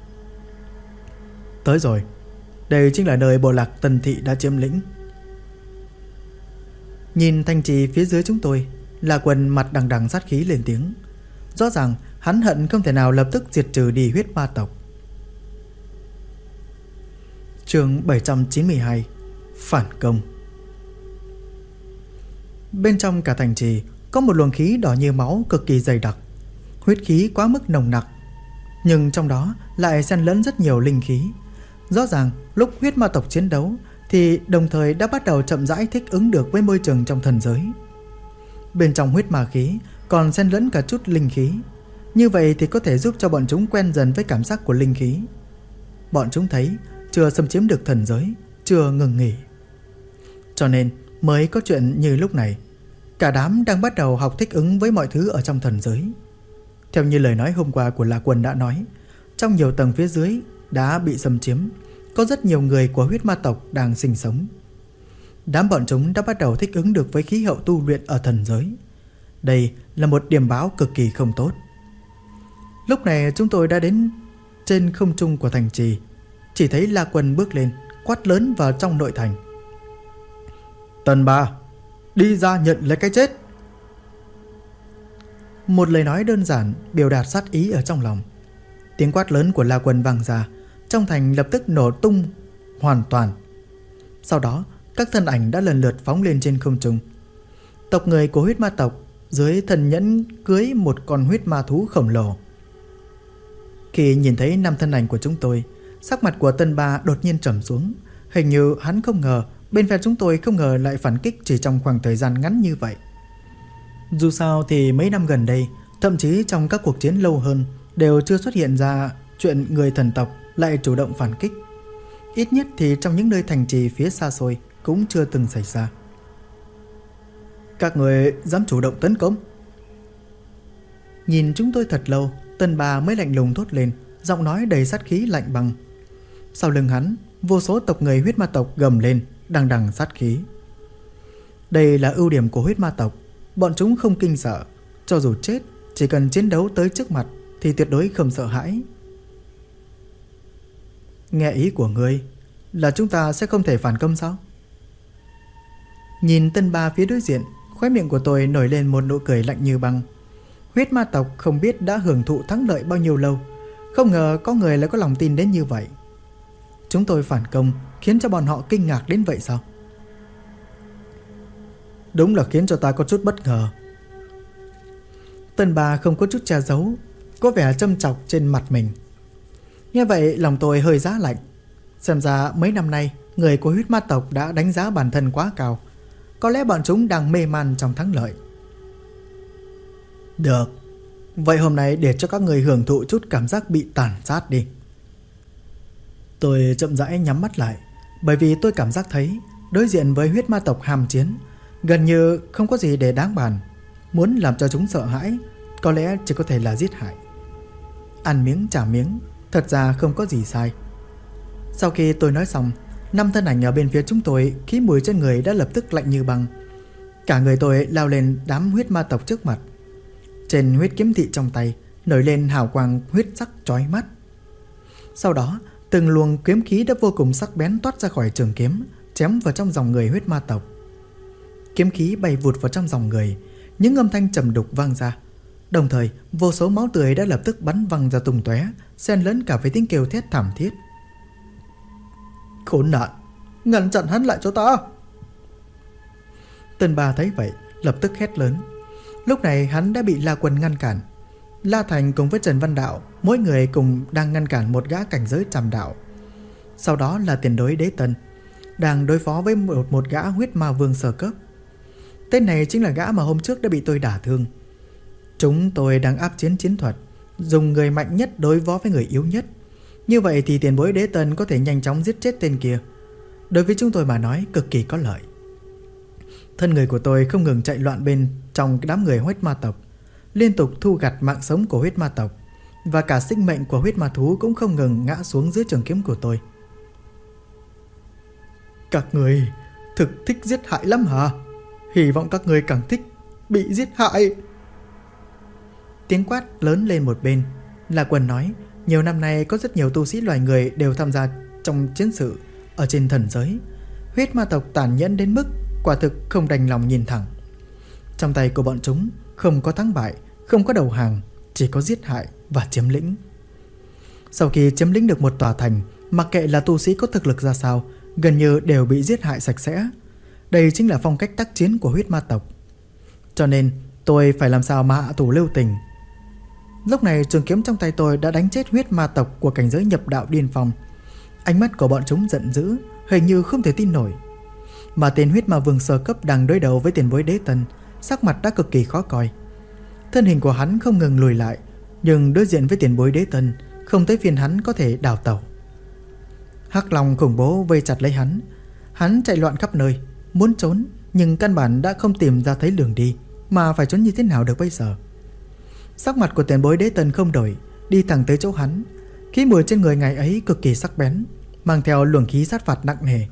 Tới rồi, đây chính là nơi bộ lạc Tân Thị đã chiếm lĩnh. Nhìn thành trì phía dưới chúng tôi, La Quân mặt đằng đằng sát khí lên tiếng. Rõ ràng hắn hận không thể nào lập tức diệt trừ đi huyết ma tộc. Chương 792 Phản công. Bên trong cả thành trì có một luồng khí đỏ như máu cực kỳ dày đặc, huyết khí quá mức nồng nặc, nhưng trong đó lại xen lẫn rất nhiều linh khí. Rõ ràng lúc huyết ma tộc chiến đấu thì đồng thời đã bắt đầu chậm rãi thích ứng được với môi trường trong thần giới. Bên trong huyết ma khí còn xen lẫn cả chút linh khí, như vậy thì có thể giúp cho bọn chúng quen dần với cảm giác của linh khí. Bọn chúng thấy chưa xâm chiếm được thần giới, chưa ngừng nghỉ, cho nên mới có chuyện như lúc này. Cả đám đang bắt đầu học thích ứng với mọi thứ ở trong thần giới. Theo như lời nói hôm qua của La Quân đã nói, trong nhiều tầng phía dưới đã bị xâm chiếm, có rất nhiều người của huyết ma tộc đang sinh sống. Đám bọn chúng đã bắt đầu thích ứng được với khí hậu tu luyện ở thần giới. Đây là một điểm báo cực kỳ không tốt. Lúc này chúng tôi đã đến trên không trung của thành trì. Chỉ thấy La Quân bước lên, quát lớn vào trong nội thành. Tần Ba, đi ra nhận lấy cái chết. Một lời nói đơn giản biểu đạt sát ý ở trong lòng. Tiếng quát lớn của La Quân vang ra, trong thành lập tức nổ tung hoàn toàn. Sau đó các thân ảnh đã lần lượt phóng lên trên không trung. Tộc người của huyết ma tộc dưới thần nhẫn cưới một con huyết ma thú khổng lồ. Khi nhìn thấy 5 thân ảnh của chúng tôi, sắc mặt của Tân Ba đột nhiên trầm xuống. Hình như hắn không ngờ bên phe chúng tôi không ngờ lại phản kích chỉ trong khoảng thời gian ngắn như vậy. Dù sao thì mấy năm gần đây, thậm chí trong các cuộc chiến lâu hơn, đều chưa xuất hiện ra chuyện người thần tộc lại chủ động phản kích. Ít nhất thì trong những nơi thành trì phía xa xôi cũng chưa từng xảy ra. Các người dám chủ động tấn công? Nhìn chúng tôi thật lâu, Tân Ba mới lạnh lùng thốt lên, giọng nói đầy sát khí lạnh băng. Sau lưng hắn, vô số tộc người huyết ma tộc gầm lên, đằng đằng sát khí. Đây là ưu điểm của huyết ma tộc, bọn chúng không kinh sợ, cho dù chết, chỉ cần chiến đấu tới trước mặt thì tuyệt đối không sợ hãi. Nghe ý của ngươi là chúng ta sẽ không thể phản công sao? Nhìn Tân Ba phía đối diện, khóe miệng của tôi nổi lên một nụ cười lạnh như băng. Huyết ma tộc không biết đã hưởng thụ thắng lợi bao nhiêu lâu, không ngờ có người lại có lòng tin đến như vậy. Chúng tôi phản công khiến cho bọn họ kinh ngạc đến vậy sao? Đúng là khiến cho ta có chút bất ngờ. Tân Ba không có chút che giấu, có vẻ châm chọc trên mặt mình. Nghe vậy lòng tôi hơi giá lạnh. Xem ra mấy năm nay người của huyết ma tộc đã đánh giá bản thân quá cao. Có lẽ bọn chúng đang mê man trong thắng lợi. Được, vậy hôm nay để cho các người hưởng thụ chút cảm giác bị tàn sát đi. Tôi chậm rãi nhắm mắt lại, bởi vì tôi cảm giác thấy đối diện với huyết ma tộc hàm chiến, gần như không có gì để đáng bàn. Muốn làm cho chúng sợ hãi, có lẽ chỉ có thể là giết hại. Ăn miếng trả miếng, thật ra không có gì sai. Sau khi tôi nói xong, 5 thân ảnh ở bên phía chúng tôi, khí mùi trên người đã lập tức lạnh như băng. Cả người tôi lao lên đám huyết ma tộc trước mặt. Trên huyết kiếm thị trong tay nổi lên hào quang huyết sắc chói mắt. Sau đó từng luồng kiếm khí đã vô cùng sắc bén toát ra khỏi trường kiếm, chém vào trong dòng người huyết ma tộc. Kiếm khí bay vụt vào trong dòng người, những âm thanh trầm đục vang ra. Đồng thời vô số máu tươi đã lập tức bắn văng ra tung tóe, xen lẫn cả với tiếng kêu thét thảm thiết. Khốn nạn, ngăn chặn hắn lại cho ta! Tân Ba thấy vậy lập tức hét lớn. Lúc này hắn đã bị La Quân ngăn cản. La Thành cùng với Trần Văn Đạo, mỗi người cùng đang ngăn cản một gã cảnh giới trầm đạo. Sau đó là tiền đối Đế Tân, đang đối phó với một gã huyết ma vương sơ cấp. Tên này chính là gã mà hôm trước đã bị tôi đả thương. Chúng tôi đang áp chiến chiến thuật, dùng người mạnh nhất đối phó với người yếu nhất. Như vậy thì tiền bối Đế Tân có thể nhanh chóng giết chết tên kia. Đối với chúng tôi mà nói cực kỳ có lợi. Thân người của tôi không ngừng chạy loạn bên trong đám người huyết ma tộc, liên tục thu gặt mạng sống của huyết ma tộc, và cả sinh mệnh của huyết ma thú cũng không ngừng ngã xuống dưới trường kiếm của tôi. Các người thực thích giết hại lắm hả? Hy vọng các người càng thích bị giết hại. Tiếng quát lớn lên một bên. La Quân nói, nhiều năm nay có rất nhiều tu sĩ loài người đều tham gia trong chiến sự ở trên thần giới. Huyết ma tộc tàn nhẫn đến mức quả thực không đành lòng nhìn thẳng. Trong tay của bọn chúng không có thắng bại, không có đầu hàng, chỉ có giết hại và chiếm lĩnh. Sau khi chiếm lĩnh được một tòa thành, mặc kệ là tu sĩ có thực lực ra sao, gần như đều bị giết hại sạch sẽ. Đây chính là phong cách tác chiến của huyết ma tộc. Cho nên tôi phải làm sao mà hạ thủ lưu tình. Lúc này trường kiếm trong tay tôi đã đánh chết huyết ma tộc của cảnh giới nhập đạo điên phong. Ánh mắt của bọn chúng giận dữ, hình như không thể tin nổi. Mà tên huyết ma vương sơ cấp đang đối đầu với tiền bối Đế Tân, sắc mặt đã cực kỳ khó coi. Thân hình của hắn không ngừng lùi lại, nhưng đối diện với tiền bối Đế Tân, không tới phiên hắn có thể đào tẩu. Hắc Long khủng bố vây chặt lấy hắn. Hắn chạy loạn khắp nơi, muốn trốn, nhưng căn bản đã không tìm ra thấy đường đi, mà phải trốn như thế nào được bây giờ. Sắc mặt của tiền bối Đế Tân không đổi, đi thẳng tới chỗ hắn. Khí mùi trên người ngài ấy cực kỳ sắc bén, mang theo luồng khí sát phạt nặng nề.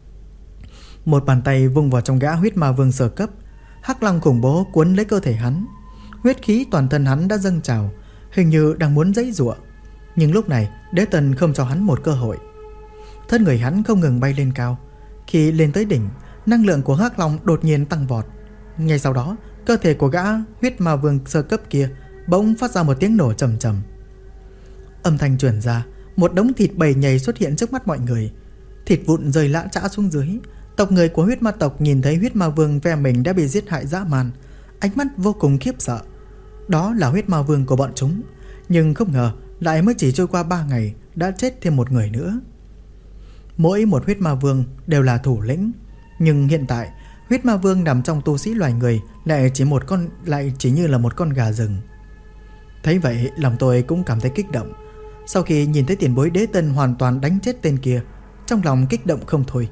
Một bàn tay vung vào trong gã huyết ma vương sơ cấp. Hắc Long khủng bố cuốn lấy cơ thể hắn. Huyết khí toàn thân hắn đã dâng trào, hình như đang muốn giãy giụa. Nhưng lúc này Đế Tân không cho hắn một cơ hội. Thân người hắn không ngừng bay lên cao. Khi lên tới đỉnh, năng lượng của Hắc Long đột nhiên tăng vọt. Ngay sau đó, cơ thể của gã huyết ma vương sơ cấp kia bỗng phát ra một tiếng nổ trầm trầm. Âm thanh truyền ra, một đống thịt bầy nhầy xuất hiện trước mắt mọi người. Thịt vụn rơi lã chã xuống dưới. Tộc người của huyết ma tộc nhìn thấy huyết ma vương ve mình đã bị giết hại dã man, ánh mắt vô cùng khiếp sợ. Đó là huyết ma vương của bọn chúng, nhưng không ngờ lại mới chỉ trôi qua 3 ngày đã chết thêm một người nữa. Mỗi một huyết ma vương đều là thủ lĩnh, nhưng hiện tại huyết ma vương nằm trong tu sĩ loài người lại chỉ như là một con gà rừng. Thấy vậy lòng tôi cũng cảm thấy kích động. Sau khi nhìn thấy tiền bối Đế Tân hoàn toàn đánh chết tên kia, trong lòng kích động không thôi.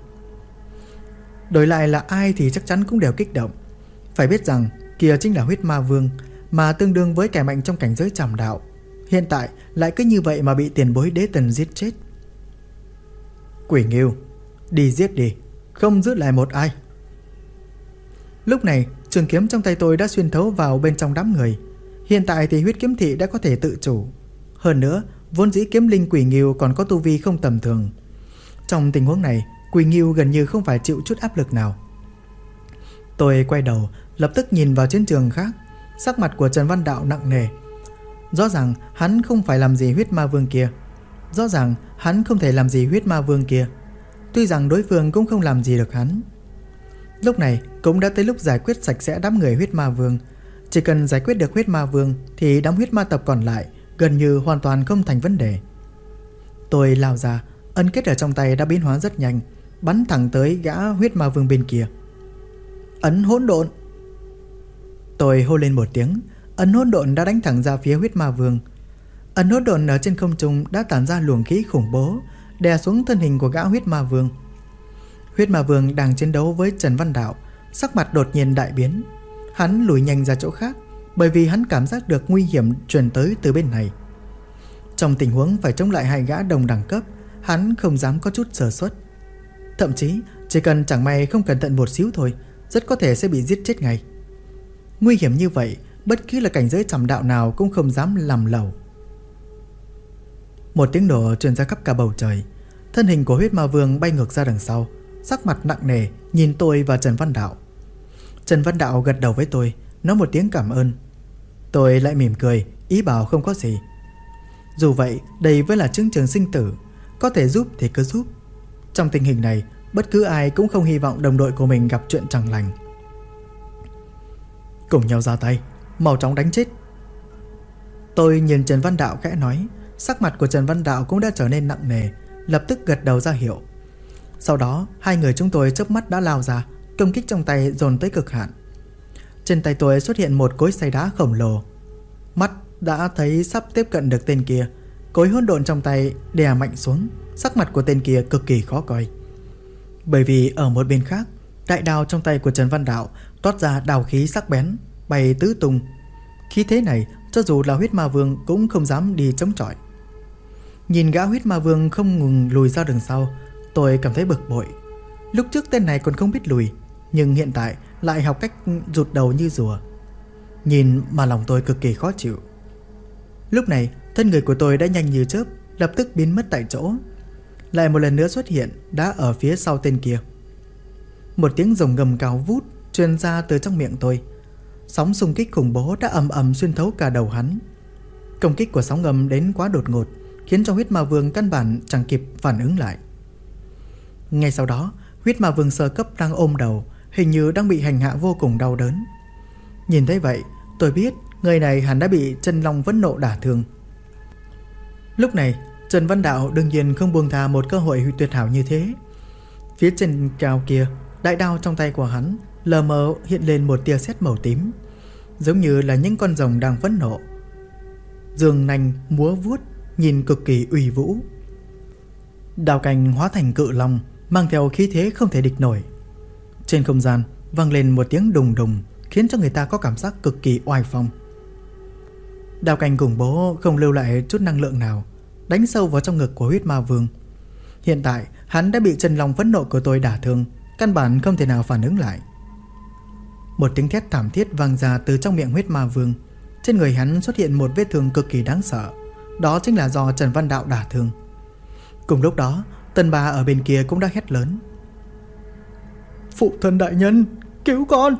Đổi lại là ai thì chắc chắn cũng đều kích động. Phải biết rằng kia chính là huyết ma vương, mà tương đương với kẻ mạnh trong cảnh giới trảm đạo. Hiện tại lại cứ như vậy mà bị tiền bối Đế Tân giết chết. Quỷ Ngưu, đi giết đi, không giữ lại một ai. Lúc này trường kiếm trong tay tôi đã xuyên thấu vào bên trong đám người. Hiện tại thì huyết kiếm thị đã có thể tự chủ. Hơn nữa, vốn dĩ kiếm linh Quỷ Ngưu còn có tu vi không tầm thường. Trong tình huống này, Quỷ Ngưu gần như không phải chịu chút áp lực nào. Tôi quay đầu, lập tức nhìn vào chiến trường khác. Sắc mặt của Trần Văn Đạo nặng nề. Rõ ràng hắn không phải làm gì huyết ma vương kia. Rõ ràng hắn không thể làm gì huyết ma vương kia. Tuy rằng đối phương cũng không làm gì được hắn. Lúc này cũng đã tới lúc giải quyết sạch sẽ đám người huyết ma vương. Chỉ cần giải quyết được huyết ma vương thì đám huyết ma tộc còn lại gần như hoàn toàn không thành vấn đề. Tôi lao ra, ấn kết ở trong tay đã biến hóa rất nhanh, bắn thẳng tới gã huyết ma vương bên kia. Ấn hỗn độn. Tôi hô lên một tiếng, ấn hỗn độn đã đánh thẳng ra phía huyết ma vương. Ấn hỗn độn ở trên không trung đã tản ra luồng khí khủng bố, đè xuống thân hình của gã huyết ma vương. Huyết ma vương đang chiến đấu với Trần Văn Đạo, sắc mặt đột nhiên đại biến. Hắn lùi nhanh ra chỗ khác, bởi vì hắn cảm giác được nguy hiểm truyền tới từ bên này. Trong tình huống phải chống lại hai gã đồng đẳng cấp, hắn không dám có chút sơ suất. Thậm chí chỉ cần chẳng may không cẩn thận một xíu thôi, rất có thể sẽ bị giết chết ngay. Nguy hiểm như vậy, bất cứ là cảnh giới trầm đạo nào cũng không dám làm lầu. Một tiếng nổ truyền ra khắp cả bầu trời. Thân hình của huyết ma vương bay ngược ra đằng sau, sắc mặt nặng nề nhìn tôi và Trần Văn Đạo. Trần Văn Đạo gật đầu với tôi, nói một tiếng cảm ơn. Tôi lại mỉm cười, ý bảo không có gì. Dù vậy, đây vẫn là chương trường sinh tử, có thể giúp thì cứ giúp. Trong tình hình này, bất cứ ai cũng không hy vọng đồng đội của mình gặp chuyện chẳng lành. Cùng nhau ra tay, mau chóng đánh chết. Tôi nhìn Trần Văn Đạo khẽ nói. Sắc mặt của Trần Văn Đạo cũng đã trở nên nặng nề, lập tức gật đầu ra hiệu. Sau đó hai người chúng tôi chớp mắt đã lao ra, công kích trong tay dồn tới cực hạn. Trên tay tôi xuất hiện một cối xay đá khổng lồ. Mắt đã thấy sắp tiếp cận được tên kia. Cối hỗn độn trong tay đè mạnh xuống. Sắc mặt của tên kia cực kỳ khó coi. Bởi vì ở một bên khác, đại đao trong tay của Trần Văn Đạo toát ra đao khí sắc bén, bay tứ tung. Khí thế này cho dù là huyết ma vương cũng không dám đi chống chọi. Nhìn gã huyết ma vương không ngừng lùi ra đường sau, tôi cảm thấy bực bội. Lúc trước tên này còn không biết lùi, nhưng hiện tại lại học cách rụt đầu như rùa. Nhìn mà lòng tôi cực kỳ khó chịu. Lúc này thân người của tôi đã nhanh như chớp, lập tức biến mất tại chỗ. Lại một lần nữa xuất hiện, đã ở phía sau tên kia. Một tiếng rồng gầm cao vút truyền ra từ trong miệng tôi. Sóng xung kích khủng bố đã ầm ầm xuyên thấu cả đầu hắn. Công kích của sóng ngầm đến quá đột ngột, khiến cho huyết ma vương căn bản chẳng kịp phản ứng lại. Ngay sau đó, huyết ma vương sơ cấp đang ôm đầu, hình như đang bị hành hạ vô cùng đau đớn. Nhìn thấy vậy, tôi biết người này hẳn đã bị chân long vẫn nộ đả thương. Lúc này, Trần Văn Đạo đương nhiên không buông tha một cơ hội tuyệt hảo như thế. Phía trên cao kia, đại đao trong tay của hắn lờ mờ hiện lên một tia sét màu tím, giống như là những con rồng đang phẫn nộ. Dương nanh múa vuốt, nhìn cực kỳ uy vũ. Đao cành hóa thành cự long, mang theo khí thế không thể địch nổi. Trên không gian vang lên một tiếng đùng đùng, khiến cho người ta có cảm giác cực kỳ oai phong. Đao cành khủng bố không lưu lại chút năng lượng nào, đánh sâu vào trong ngực của huyết ma vương. Hiện tại hắn đã bị chân long phẫn nộ của tôi đả thương, căn bản không thể nào phản ứng lại. Một tiếng thét thảm thiết vang ra từ trong miệng huyết ma vương. Trên người hắn xuất hiện một vết thương cực kỳ đáng sợ, đó chính là do Trần Văn Đạo đả thương. Cùng lúc đó, Tân Ba ở bên kia cũng đã hét lớn: Phụ thân đại nhân, cứu con!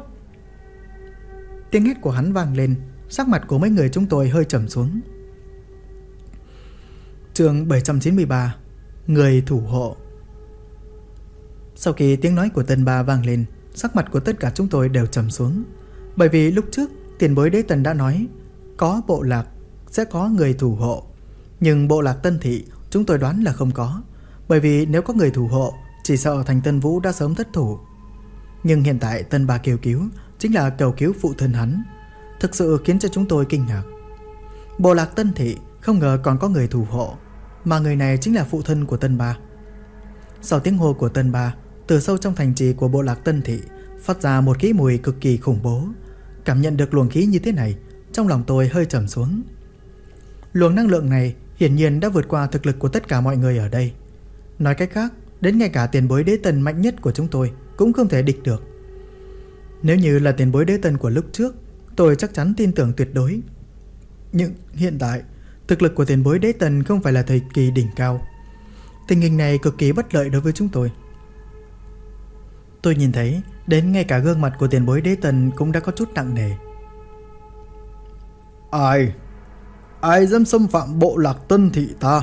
Tiếng hét của hắn vang lên, sắc mặt của mấy người chúng tôi hơi trầm xuống. Chương 793: Người thủ hộ. Sau khi tiếng nói của Tân Ba vang lên, sắc mặt của tất cả chúng tôi đều trầm xuống. Bởi vì lúc trước tiền bối Đế Tần đã nói có bộ lạc sẽ có người thủ hộ, nhưng bộ lạc Tân Thị chúng tôi đoán là không có. Bởi vì nếu có người thủ hộ, chỉ sợ thành Tân Vũ đã sớm thất thủ. Nhưng hiện tại Tân Ba kêu cứu chính là cầu cứu phụ thân hắn, thực sự khiến cho chúng tôi kinh ngạc. Bộ lạc Tân Thị không ngờ còn có người thủ hộ, mà người này chính là phụ thân của Tân Ba. Sau tiếng hô của Tân Ba, từ sâu trong thành trì của bộ lạc Tân Thị phát ra một khí mùi cực kỳ khủng bố. Cảm nhận được luồng khí như thế này, trong lòng tôi hơi trầm xuống. Luồng năng lượng này hiển nhiên đã vượt qua thực lực của tất cả mọi người ở đây. Nói cách khác, đến ngay cả tiền bối Đế Tần mạnh nhất của chúng tôi cũng không thể địch được. Nếu như là tiền bối Đế Tần của lúc trước, tôi chắc chắn tin tưởng tuyệt đối. Nhưng hiện tại, thực lực của tiền bối Đế Tần không phải là thời kỳ đỉnh cao. Tình hình này cực kỳ bất lợi đối với chúng tôi. Tôi nhìn thấy đến ngay cả gương mặt của tiền bối Đế Tần cũng đã có chút nặng nề. Ai dám xâm phạm bộ lạc Tân Thị ta?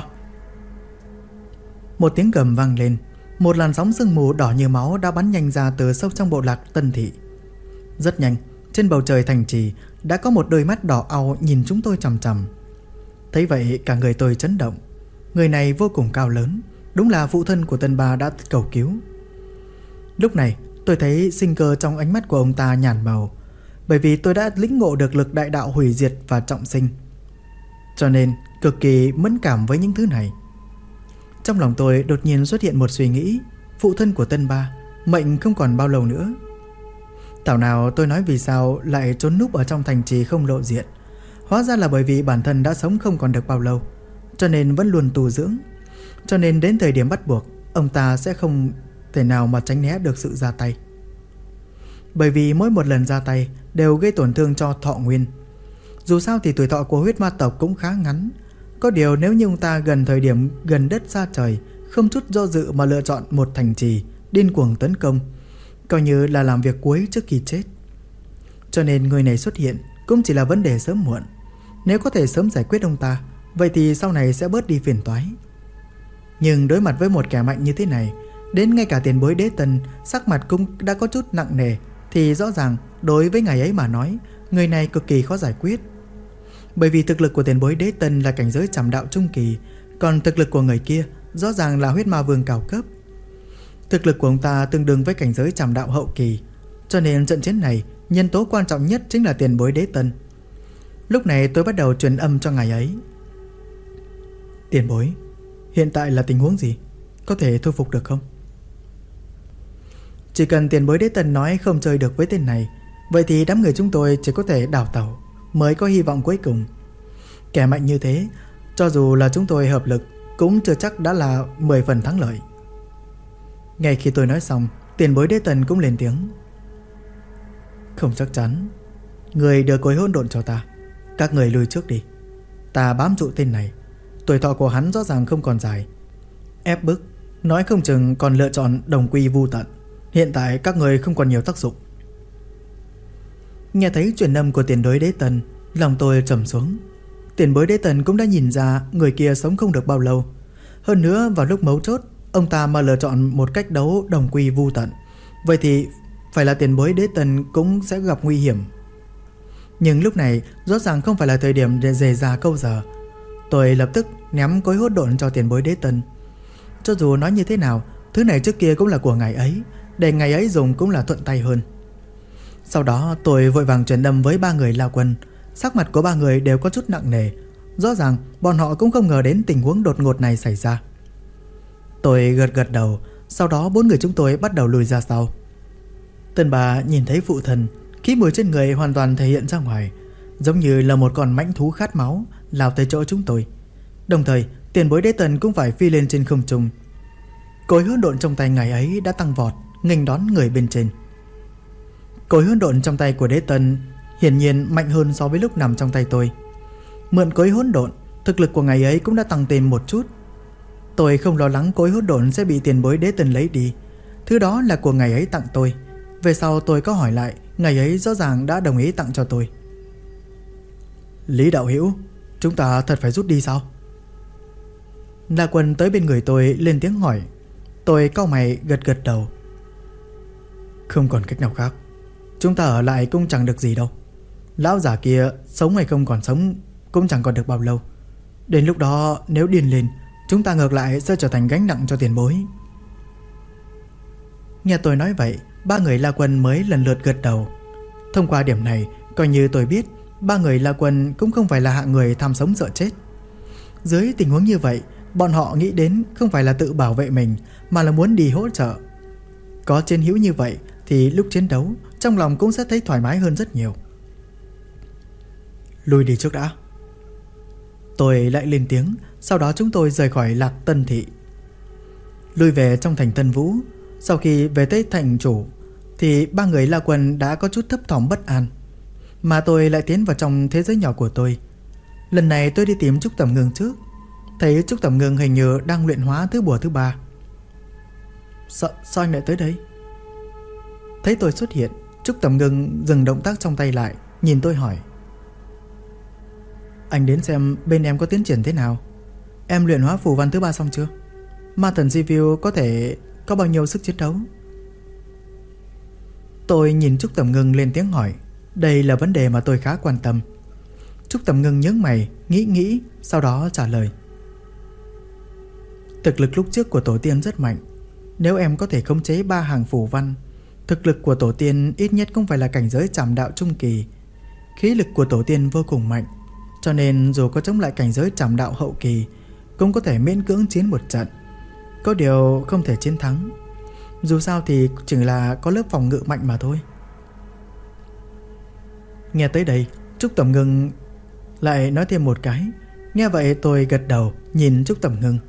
Một tiếng gầm vang lên. Một làn sóng sương mù đỏ như máu đã bắn nhanh ra từ sâu trong bộ lạc Tân Thị. Rất nhanh, trên bầu trời thành trì đã có một đôi mắt đỏ au nhìn chúng tôi chằm chằm. Thấy vậy cả người tôi chấn động. Người này vô cùng cao lớn, đúng là phụ thân của Tân Ba đã cầu cứu. Lúc này tôi thấy sinh cơ trong ánh mắt của ông ta nhàn màu, bởi vì tôi đã lĩnh ngộ được lực đại đạo hủy diệt và trọng sinh, cho nên cực kỳ mẫn cảm với những thứ này. Trong lòng tôi đột nhiên xuất hiện một suy nghĩ. Phụ thân của Tân Ba, mệnh không còn bao lâu nữa. Thảo nào tôi nói vì sao lại trốn núp ở trong thành trì không lộ diện. Hóa ra là bởi vì bản thân đã sống không còn được bao lâu, cho nên vẫn luôn tu dưỡng. Cho nên đến thời điểm bắt buộc, ông ta sẽ không thể nào mà tránh né được sự ra tay. bởi vì mỗi một lần ra tay đều gây tổn thương cho thọ nguyên. Dù sao thì tuổi thọ của huyết ma tộc cũng khá ngắn. Có điều nếu như ông ta gần thời điểm gần đất xa trời, không chút do dự mà lựa chọn một thành trì, điên cuồng tấn công, coi như là làm việc cuối trước khi chết. Cho nên người này xuất hiện cũng chỉ là vấn đề sớm muộn. Nếu có thể sớm giải quyết ông ta, vậy thì sau này sẽ bớt đi phiền toái. Nhưng đối mặt với một kẻ mạnh như thế này, đến ngay cả tiền bối Đế Tân sắc mặt cũng đã có chút nặng nề, thì rõ ràng đối với ngài ấy mà nói, người này cực kỳ khó giải quyết. Bởi vì thực lực của tiền bối Đế Tân là cảnh giới Trảm Đạo trung kỳ, còn thực lực của người kia rõ ràng là huyết ma vương cao cấp. Thực lực của ông ta tương đương với cảnh giới Trảm Đạo hậu kỳ, cho nên trận chiến này nhân tố quan trọng nhất chính là tiền bối Đế Tân. Lúc này tôi bắt đầu truyền âm cho ngài ấy. Tiền bối, hiện tại là tình huống gì? Có thể thu phục được không? Chỉ cần tiền bối Đế Tân nói không chơi được với tên này, vậy thì đám người chúng tôi chỉ có thể đào tẩu, mới có hy vọng cuối cùng. Kẻ mạnh như thế, cho dù là chúng tôi hợp lực cũng chưa chắc đã là 10 phần thắng lợi. Ngay khi tôi nói xong, tiền bối Đế Tân cũng lên tiếng. Không chắc chắn. Người đưa cối hỗn độn cho ta. Các người lùi trước đi. Ta bám trụ tên này. Tuổi thọ của hắn rõ ràng không còn dài. Ép bức, nói không chừng còn lựa chọn đồng quy vu tận. Hiện tại các người không còn nhiều tác dụng. Nghe thấy truyền âm của tiền bối Đế Tân, lòng tôi trầm xuống. Tiền bối Đế Tân cũng đã nhìn ra người kia sống không được bao lâu. Hơn nữa vào lúc mấu chốt, ông ta mà lựa chọn một cách đấu đồng quy vu tận, vậy thì phải là tiền bối Đế Tân cũng sẽ gặp nguy hiểm. Nhưng lúc này rõ ràng không phải là thời điểm để dề già câu giờ. Tôi lập tức ném cối hỗn độn cho tiền bối Đế Tân. Cho dù nói như thế nào, thứ này trước kia cũng là của ngài ấy, để ngài ấy dùng cũng là thuận tay hơn. Sau đó tôi vội vàng truyền âm với 3 người lao quân. Sắc mặt của 3 người đều có chút nặng nề. Rõ ràng bọn họ cũng không ngờ đến tình huống đột ngột này xảy ra. Tôi gật đầu. Sau đó 4 người chúng tôi bắt đầu lùi ra sau. Tân bà nhìn thấy phụ thần, khí mùi trên người hoàn toàn thể hiện ra ngoài, giống như là một con mãnh thú khát máu lao tới chỗ chúng tôi. Đồng thời tiền bối Đế Tân cũng phải phi lên trên không trung. Cối hỗn độn trong tay ngài ấy đã tăng vọt, nghênh đón người bên trên. Cối hỗn độn trong tay của Đế Tân hiển nhiên mạnh hơn so với lúc nằm trong tay tôi. Mượn cối hỗn độn, thực lực của ngài ấy cũng đã tăng thêm một chút. Tôi không lo lắng cối hỗn độn sẽ bị tiền bối Đế Tân lấy đi. Thứ đó là của ngài ấy tặng tôi. Về sau tôi có hỏi lại, ngài ấy rõ ràng đã đồng ý tặng cho tôi. Lý đạo hữu, chúng ta thật phải rút đi sao? La Quân tới bên người tôi lên tiếng hỏi. Tôi cau mày gật đầu. Không còn cách nào khác. Chúng ta ở lại cũng chẳng được gì đâu. Lão giả kia sống hay không còn sống cũng chẳng còn được bao lâu. Đến lúc đó nếu điên lên, chúng ta ngược lại sẽ trở thành gánh nặng cho tiền bối. Nghe tôi nói vậy, 3 người La Quân mới lần lượt gật đầu. Thông qua điểm này, coi như tôi biết 3 người La Quân cũng không phải là hạng người tham sống sợ chết. Dưới tình huống như vậy, bọn họ nghĩ đến không phải là tự bảo vệ mình, mà là muốn đi hỗ trợ. Có chiến hữu như vậy thì lúc chiến đấu trong lòng cũng sẽ thấy thoải mái hơn rất nhiều. Lui đi trước đã. Tôi lại lên tiếng. Sau đó chúng tôi rời khỏi Lạc Tân Thị, lui về trong thành Tân Vũ. Sau khi về tới thành chủ thì 3 người La Quân đã có chút thấp thỏm bất an, mà tôi lại tiến vào trong thế giới nhỏ của tôi. Lần này tôi đi tìm Trúc Tầm Ngưng trước. Thấy Trúc Tầm Ngưng hình như đang luyện hóa thứ bùa thứ 3. Sao anh lại tới đây? Thấy tôi xuất hiện, Trúc Tầm Ngưng dừng động tác trong tay lại, nhìn tôi hỏi. Anh đến xem bên em có tiến triển thế nào. Em luyện hóa phù văn thứ 3 xong chưa? Ma thần Sivu có thể có bao nhiêu sức chiến đấu? Tôi nhìn Trúc Tầm Ngưng lên tiếng hỏi. Đây là vấn đề mà tôi khá quan tâm. Trúc Tầm Ngưng nhướng mày, nghĩ, sau đó trả lời. Thực lực lúc trước của tổ tiên rất mạnh. Nếu em có thể khống chế 3 hàng phù văn, thực lực của tổ tiên ít nhất cũng phải là cảnh giới Trảm Đạo trung kỳ. Khí lực của tổ tiên vô cùng mạnh, cho nên dù có chống lại cảnh giới Trảm Đạo hậu kỳ cũng có thể miễn cưỡng chiến một trận. Có điều không thể chiến thắng. Dù sao thì chỉ là có lớp phòng ngự mạnh mà thôi. Nghe tới đây, Trúc Tầm Ngưng lại nói thêm một cái. Nghe vậy tôi gật đầu nhìn Trúc Tầm Ngưng.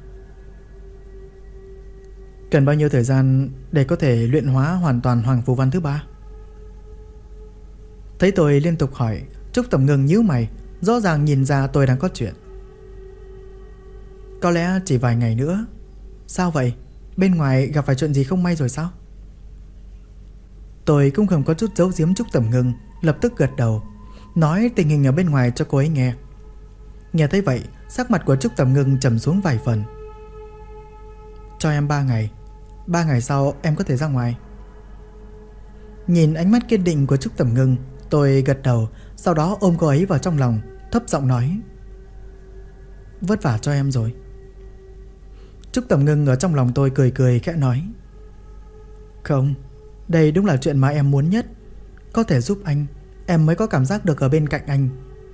Cần bao nhiêu thời gian để có thể luyện hóa hoàn toàn hoàng phù văn thứ 3? Thấy tôi liên tục hỏi, Trúc Tầm Ngưng nhíu mày, rõ ràng nhìn ra tôi đang có chuyện. Có lẽ chỉ vài ngày nữa. Sao vậy? Bên ngoài gặp phải chuyện gì không may rồi sao? Tôi cũng không có chút giấu giếm Trúc Tầm Ngưng, lập tức gật đầu, nói tình hình ở bên ngoài cho cô ấy nghe. Nghe thấy vậy, sắc mặt của Trúc Tầm Ngưng trầm xuống vài phần. Cho em 3 ngày. 3 ngày sau em có thể ra ngoài. Nhìn ánh mắt kiên định của Trúc Tầm Ngưng, tôi gật đầu, sau đó ôm cô ấy vào trong lòng, thấp giọng nói: Vất vả cho em rồi. Trúc Tầm Ngưng ở trong lòng tôi cười cười khẽ nói: Không, đây đúng là chuyện mà em muốn nhất. Có thể giúp anh, em mới có cảm giác được ở bên cạnh anh.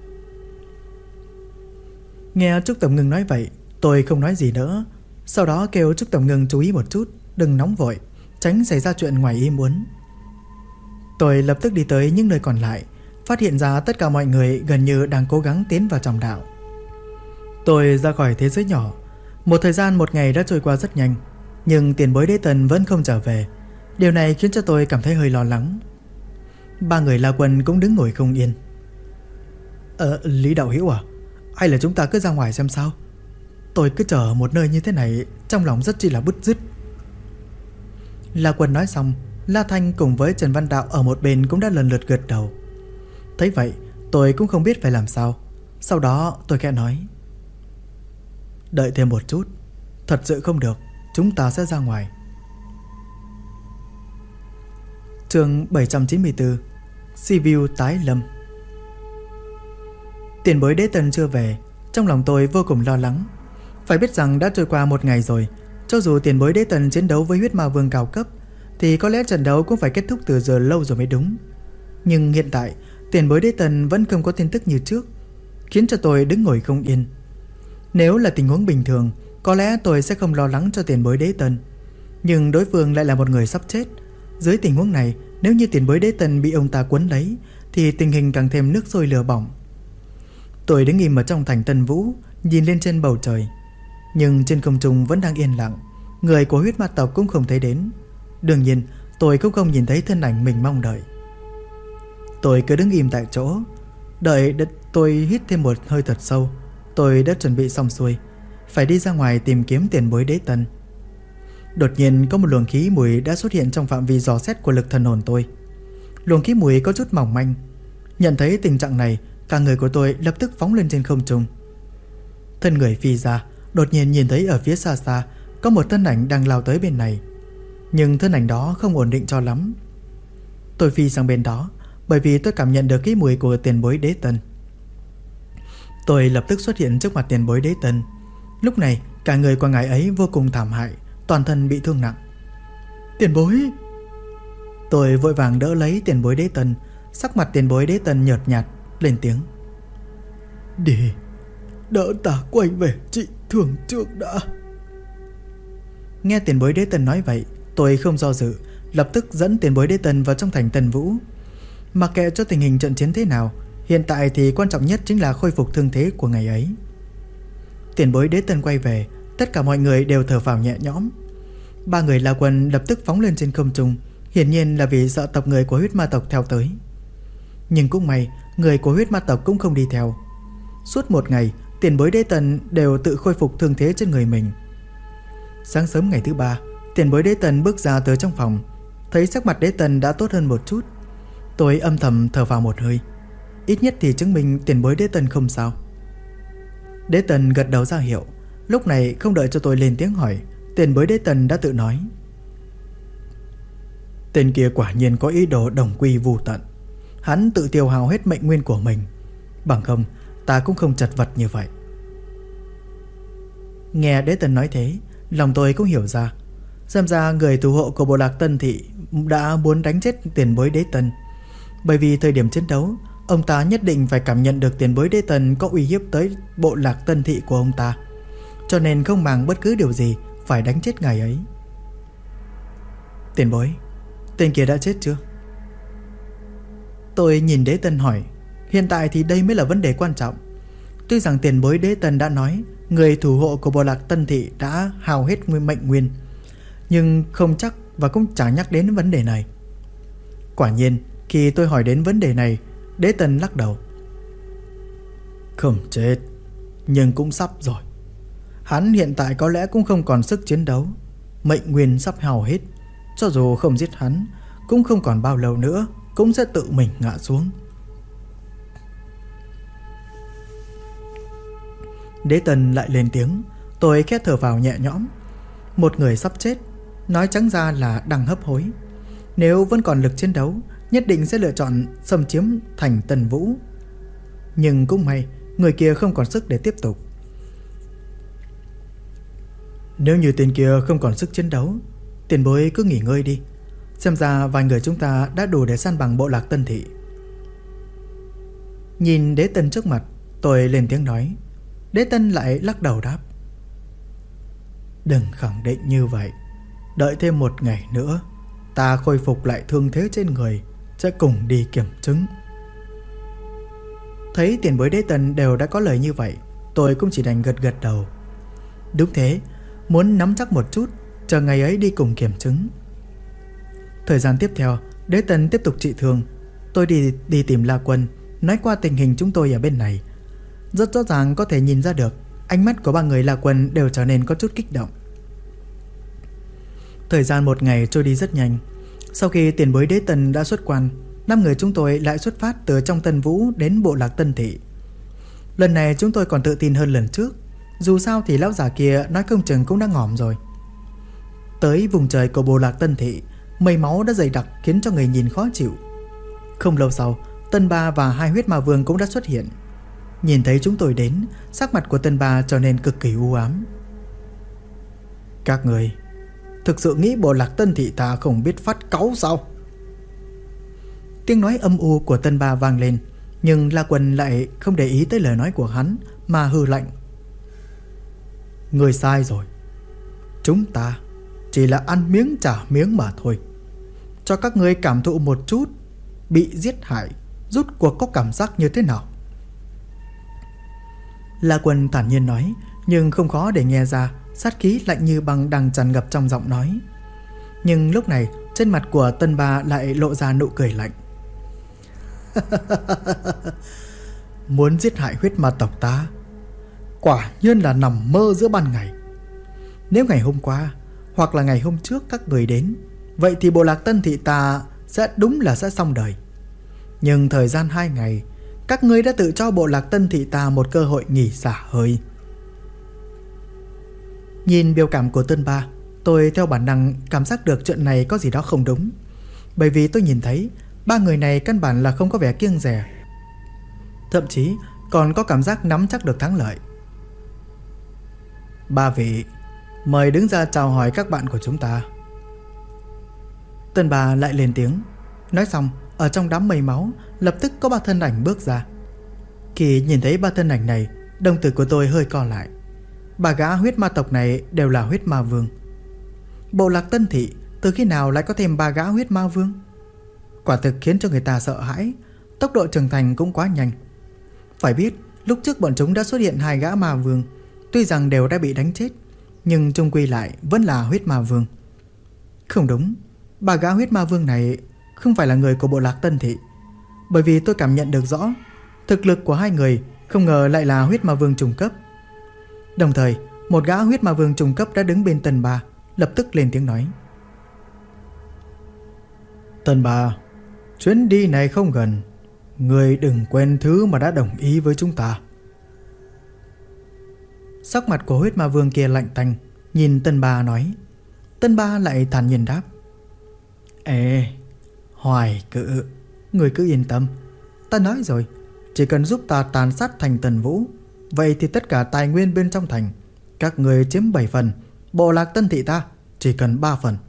Nghe Trúc Tầm Ngưng nói vậy, tôi không nói gì nữa. Sau đó kêu Trúc Tầm Ngưng chú ý một chút, đừng nóng vội, tránh xảy ra chuyện ngoài ý muốn. Tôi lập tức đi tới những nơi còn lại, phát hiện ra tất cả mọi người gần như đang cố gắng tiến vào trong đạo. Tôi ra khỏi thế giới nhỏ. Một thời gian 1 ngày đã trôi qua rất nhanh, nhưng tiền bối Đế Tần vẫn không trở về. Điều này khiến cho tôi cảm thấy hơi lo lắng. 3 người La Quân cũng đứng ngồi không yên. Lý Đạo Hữu à, hay là chúng ta cứ ra ngoài xem sao? Tôi cứ chờ ở một nơi như thế này, trong lòng rất chi là bứt rứt. La Quân nói xong, La Thanh cùng với Trần Văn Đạo ở một bên cũng đã lần lượt gật đầu. Thấy vậy, tôi cũng không biết phải làm sao. Sau đó tôi khẽ nói: Đợi thêm một chút, thật sự không được, chúng ta sẽ ra ngoài. Chương 794, Sibiu tái lâm. Tiền bối Đế Tần chưa về, trong lòng tôi vô cùng lo lắng. Phải biết rằng đã trôi qua 1 ngày rồi, cho dù tiền bối Đế Tần chiến đấu với huyết ma vương cao cấp thì có lẽ trận đấu cũng phải kết thúc từ giờ lâu rồi mới đúng. Nhưng hiện tại tiền bối Đế Tần vẫn không có tin tức như trước, khiến cho tôi đứng ngồi không yên. Nếu là tình huống bình thường, có lẽ tôi sẽ không lo lắng cho tiền bối Đế Tần, nhưng đối phương lại là một người sắp chết. Dưới tình huống này, nếu như tiền bối Đế Tần bị ông ta quấn lấy thì tình hình càng thêm nước sôi lửa bỏng. Tôi đứng im ở trong thành Tân Vũ, nhìn lên trên bầu trời, nhưng trên không trung vẫn đang yên lặng. Người của huyết ma tộc cũng không thấy đến. Đương nhiên tôi cũng không nhìn thấy thân ảnh mình mong đợi. Tôi cứ đứng im tại chỗ, đợi tôi hít thêm một hơi thật sâu. Tôi đã chuẩn bị xong xuôi, phải đi ra ngoài tìm kiếm tiền bối Đế Tần. Đột nhiên có một luồng khí mùi đã xuất hiện trong phạm vi dò xét của lực thần hồn tôi. Luồng khí mùi có chút mỏng manh. Nhận thấy tình trạng này, cả người của tôi lập tức phóng lên trên không trung. Thân người phi ra, đột nhiên nhìn thấy ở phía xa xa có một thân ảnh đang lao tới bên này. Nhưng thân ảnh đó không ổn định cho lắm. Tôi phi sang bên đó, bởi vì tôi cảm nhận được cái mùi của tiền bối Đế Tần. Tôi lập tức xuất hiện trước mặt tiền bối Đế Tần. Lúc này cả người của ngài ấy vô cùng thảm hại, toàn thân bị thương nặng. Tiền bối! Tôi vội vàng đỡ lấy tiền bối Đế Tần. Sắc mặt tiền bối Đế Tần nhợt nhạt, lên tiếng: Đi, đỡ ta quay về trị thương trước đã. Nghe tiền bối Đế Tần nói vậy, tôi không do dự, lập tức dẫn tiền bối Đế Tần vào trong thành Tân Vũ. Mặc kệ cho tình hình trận chiến thế nào, hiện tại thì quan trọng nhất chính là khôi phục thương thế của ngày ấy. Tiền bối Đế Tần quay về, tất cả mọi người đều thở phào nhẹ nhõm. 3 người La Quân lập tức phóng lên trên không trung, hiển nhiên là vì sợ tộc người của huyết ma tộc theo tới. Nhưng cũng may, người của huyết ma tộc cũng không đi theo. Suốt 1 ngày, tiền bối Đế Tần đều tự khôi phục thương thế trên người mình. Sáng sớm ngày thứ 3, tiền bối Đế Tần bước ra từ trong phòng, thấy sắc mặt Đế Tần đã tốt hơn một chút. Tôi âm thầm thở vào một hơi, ít nhất thì chứng minh tiền bối Đế Tần không sao. Đế Tần gật đầu ra hiệu. Lúc này không đợi cho tôi lên tiếng hỏi, tiền bối Đế Tần đã tự nói: Tên kia quả nhiên có ý đồ đồng quy vu tận. Hắn tự tiêu hao hết mệnh nguyên của mình, bằng không ta cũng không chật vật như vậy. Nghe Đế Tần nói thế, lòng tôi cũng hiểu ra. Xem ra người thủ hộ của bộ lạc Tân Thị đã muốn đánh chết tiền bối Đế Tần. Bởi vì thời điểm chiến đấu, ông ta nhất định phải cảm nhận được tiền bối Đế Tần có uy hiếp tới bộ lạc Tân Thị của ông ta, cho nên không màng bất cứ điều gì phải đánh chết ngài ấy. Tiền bối, tên kia đã chết chưa? Tôi nhìn Đế Tần hỏi. Hiện tại thì đây mới là vấn đề quan trọng. Tuy rằng tiền bối Đế Tần đã nói người thủ hộ của bộ lạc Tân Thị đã hao hết mệnh nguyên, nhưng không chắc và cũng chẳng nhắc đến vấn đề này. Quả nhiên, khi tôi hỏi đến vấn đề này, Đế Tân lắc đầu. Không chết, nhưng cũng sắp rồi. Hắn hiện tại có lẽ cũng không còn sức chiến đấu, mệnh nguyên sắp hao hết. Cho dù không giết hắn, cũng không còn bao lâu nữa cũng sẽ tự mình ngã xuống. Đế Tân lại lên tiếng. Tôi khẽ thở vào nhẹ nhõm. Một người sắp chết, nói trắng ra là đang hấp hối. Nếu vẫn còn lực chiến đấu, nhất định sẽ lựa chọn xâm chiếm thành Tần Vũ. Nhưng cũng may, người kia không còn sức để tiếp tục. Nếu như tên kia không còn sức chiến đấu, tiền bối cứ nghỉ ngơi đi. Xem ra vài người chúng ta đã đủ để săn bằng bộ lạc Tân Thị. Nhìn Đế Tân trước mặt, tôi lên tiếng nói. Đế Tân lại lắc đầu đáp. Đừng khẳng định như vậy. Đợi thêm một ngày nữa, ta khôi phục lại thương thế trên người, sẽ cùng đi kiểm chứng. Thấy tiền bối Đế Tân đều đã có lời như vậy, tôi cũng chỉ đành gật gật đầu. Đúng thế, muốn nắm chắc một chút, chờ ngày ấy đi cùng kiểm chứng. Thời gian tiếp theo, Đế Tân tiếp tục trị thương. Tôi đi tìm La Quân, nói qua tình hình chúng tôi ở bên này. Rất rõ ràng có thể nhìn ra được ánh mắt của ba người La Quân đều trở nên có chút kích động. Thời gian một ngày trôi đi rất nhanh. Sau khi tiền bối Đế Tân đã xuất quan, 5 người chúng tôi lại xuất phát từ trong Tân Vũ đến bộ lạc Tân Thị. Lần này chúng tôi còn tự tin hơn lần trước. Dù sao thì lão già kia nói không chừng cũng đã ngỏm rồi. Tới vùng trời của bộ lạc Tân Thị, mây máu đã dày đặc khiến cho người nhìn khó chịu. Không lâu sau, Tân Ba và 2 huyết ma vương cũng đã xuất hiện. Nhìn thấy chúng tôi đến, sắc mặt của Tân Ba trở nên cực kỳ u ám. Các người thực sự nghĩ bộ lạc Tân Thị ta không biết phát cáu sao? Tiếng nói âm u của Tân Ba vang lên, nhưng La Quân lại không để ý tới lời nói của hắn mà hừ lạnh. Người sai rồi. Chúng ta chỉ là ăn miếng trả miếng mà thôi. Cho các ngươi cảm thụ một chút bị giết hại rút cuộc có cảm giác như thế nào. La Quân thản nhiên nói, nhưng không khó để nghe ra sát khí lạnh như băng đang tràn ngập trong giọng nói. Nhưng lúc này trên mặt của Tân Ba lại lộ ra nụ cười lạnh. Muốn giết hại huyết ma tộc ta, quả nhiên là nằm mơ giữa ban ngày. Nếu ngày hôm qua hoặc là ngày hôm trước các người đến, vậy thì bộ lạc Tân Thị ta sẽ xong đời. Nhưng thời gian 2 ngày, các ngươi đã tự cho bộ lạc Tân Thị ta một cơ hội nghỉ xả hơi. Nhìn biểu cảm của Tân Ba, tôi theo bản năng cảm giác được chuyện này có gì đó không đúng. Bởi vì tôi nhìn thấy 3 người này căn bản là không có vẻ kiêng dè, thậm chí còn có cảm giác nắm chắc được thắng lợi. 3 vị, mời đứng ra chào hỏi các bạn của chúng ta. Tân Ba lại lên tiếng. Nói xong, ở trong đám mây máu lập tức có 3 thân ảnh bước ra. Khi nhìn thấy 3 thân ảnh này, đồng tử của tôi hơi co lại. 3 gã huyết ma tộc này đều là huyết ma vương. Bộ lạc Tân Thị từ khi nào lại có thêm 3 gã huyết ma vương? Quả thực khiến cho người ta sợ hãi. Tốc độ trưởng thành cũng quá nhanh. Phải biết lúc trước bọn chúng đã xuất hiện 2 gã ma vương. Tuy rằng đều đã bị đánh chết, nhưng chung quy lại vẫn là huyết ma vương. Không đúng, 3 gã huyết ma vương này không phải là người của bộ lạc Tân Thị. Bởi vì tôi cảm nhận được rõ thực lực của 2 người không ngờ lại là huyết ma vương trung cấp. Đồng thời, một gã huyết ma vương trung cấp đã đứng bên Tân Ba, lập tức lên tiếng nói. Tân Ba, chuyến đi này không gần, người đừng quên thứ mà đã đồng ý với chúng ta. Sắc mặt của huyết ma vương kia lạnh tanh, nhìn Tân Ba nói. Tân Ba lại thản nhiên đáp. Ê, Hoài Cự, người cứ yên tâm. Ta nói rồi, chỉ cần giúp ta tàn sát thành Tần Vũ, vậy thì tất cả tài nguyên bên trong thành, các người chiếm 7 phần, bộ lạc Tân Thị ta chỉ cần 3 phần.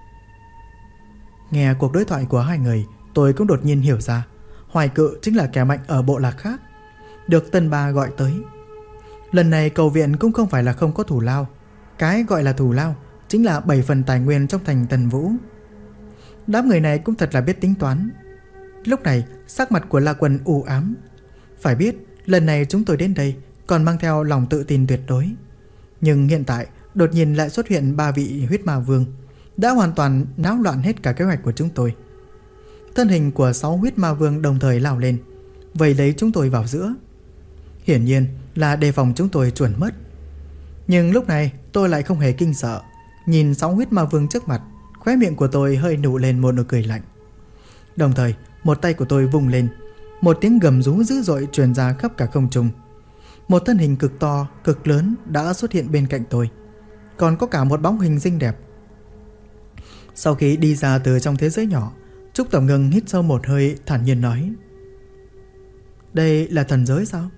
Nghe cuộc đối thoại của 2 người, tôi cũng đột nhiên hiểu ra Hoài Cự chính là kẻ mạnh ở bộ lạc khác, được Tân Ba gọi tới. Lần này cầu viện cũng không phải là không có thù lao. Cái gọi là thù lao chính là 7 phần tài nguyên trong thành Tần Vũ. Đám người này cũng thật là biết tính toán. Lúc này sắc mặt của La Quân u ám. Phải biết lần này chúng tôi đến đây còn mang theo lòng tự tin tuyệt đối. Nhưng hiện tại đột nhiên lại xuất hiện 3 vị huyết ma vương, đã hoàn toàn náo loạn hết cả kế hoạch của chúng tôi. Thân hình của 6 huyết ma vương đồng thời lao lên, vây lấy chúng tôi vào giữa. Hiển nhiên là đề phòng chúng tôi chuồn mất. Nhưng lúc này tôi lại không hề kinh sợ. Nhìn 6 huyết ma vương trước mặt, khóe miệng của tôi hơi nụ lên một nụ cười lạnh. Đồng thời một tay của tôi vung lên, một tiếng gầm rú dữ dội truyền ra khắp cả không trung. Một thân hình cực to, cực lớn đã xuất hiện bên cạnh tôi, còn có cả một bóng hình xinh đẹp. Sau khi đi ra từ trong thế giới nhỏ, Trúc Tầm Ngưng hít sâu một hơi, thản nhiên nói: đây là thần giới sao?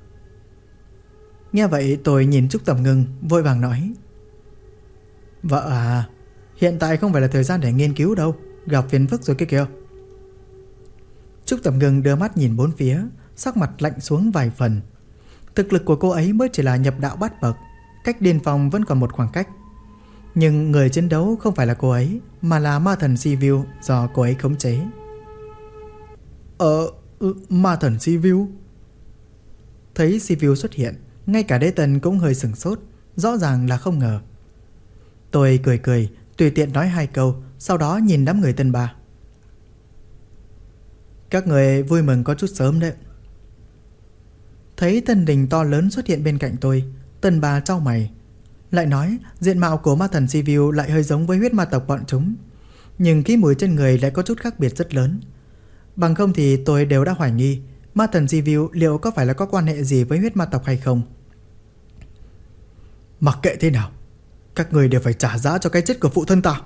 Nghe vậy tôi nhìn Trúc Tầm Ngưng, vội vàng nói: vợ à, hiện tại không phải là thời gian để nghiên cứu đâu, gặp phiền phức rồi kia kìa. Trúc Tầm Ngưng đưa mắt nhìn bốn phía, sắc mặt lạnh xuống vài phần. Thực lực của cô ấy mới chỉ là nhập đạo bát bậc, cách điên phong vẫn còn một khoảng cách. Nhưng người chiến đấu không phải là cô ấy, mà là ma thần Sivu do cô ấy khống chế. Ma thần Sivu? Thấy Sivu xuất hiện, ngay cả Đế Tần cũng hơi sửng sốt, rõ ràng là không ngờ. Tôi cười cười, tùy tiện nói 2 câu, sau đó nhìn đám người Tân Ba. Các người vui mừng có chút sớm đấy. Thấy thân hình to lớn xuất hiện bên cạnh tôi, Tân Ba chau mày, lại nói diện mạo của ma thần Sivu lại hơi giống với huyết ma tộc bọn chúng, nhưng cái mùi trên người lại có chút khác biệt rất lớn. Bằng không thì tôi đều đã hoài nghi ma thần Sivu liệu có phải là có quan hệ gì với huyết ma tộc hay không. Mặc kệ thế nào, các người đều phải trả giá cho cái chết của phụ thân ta.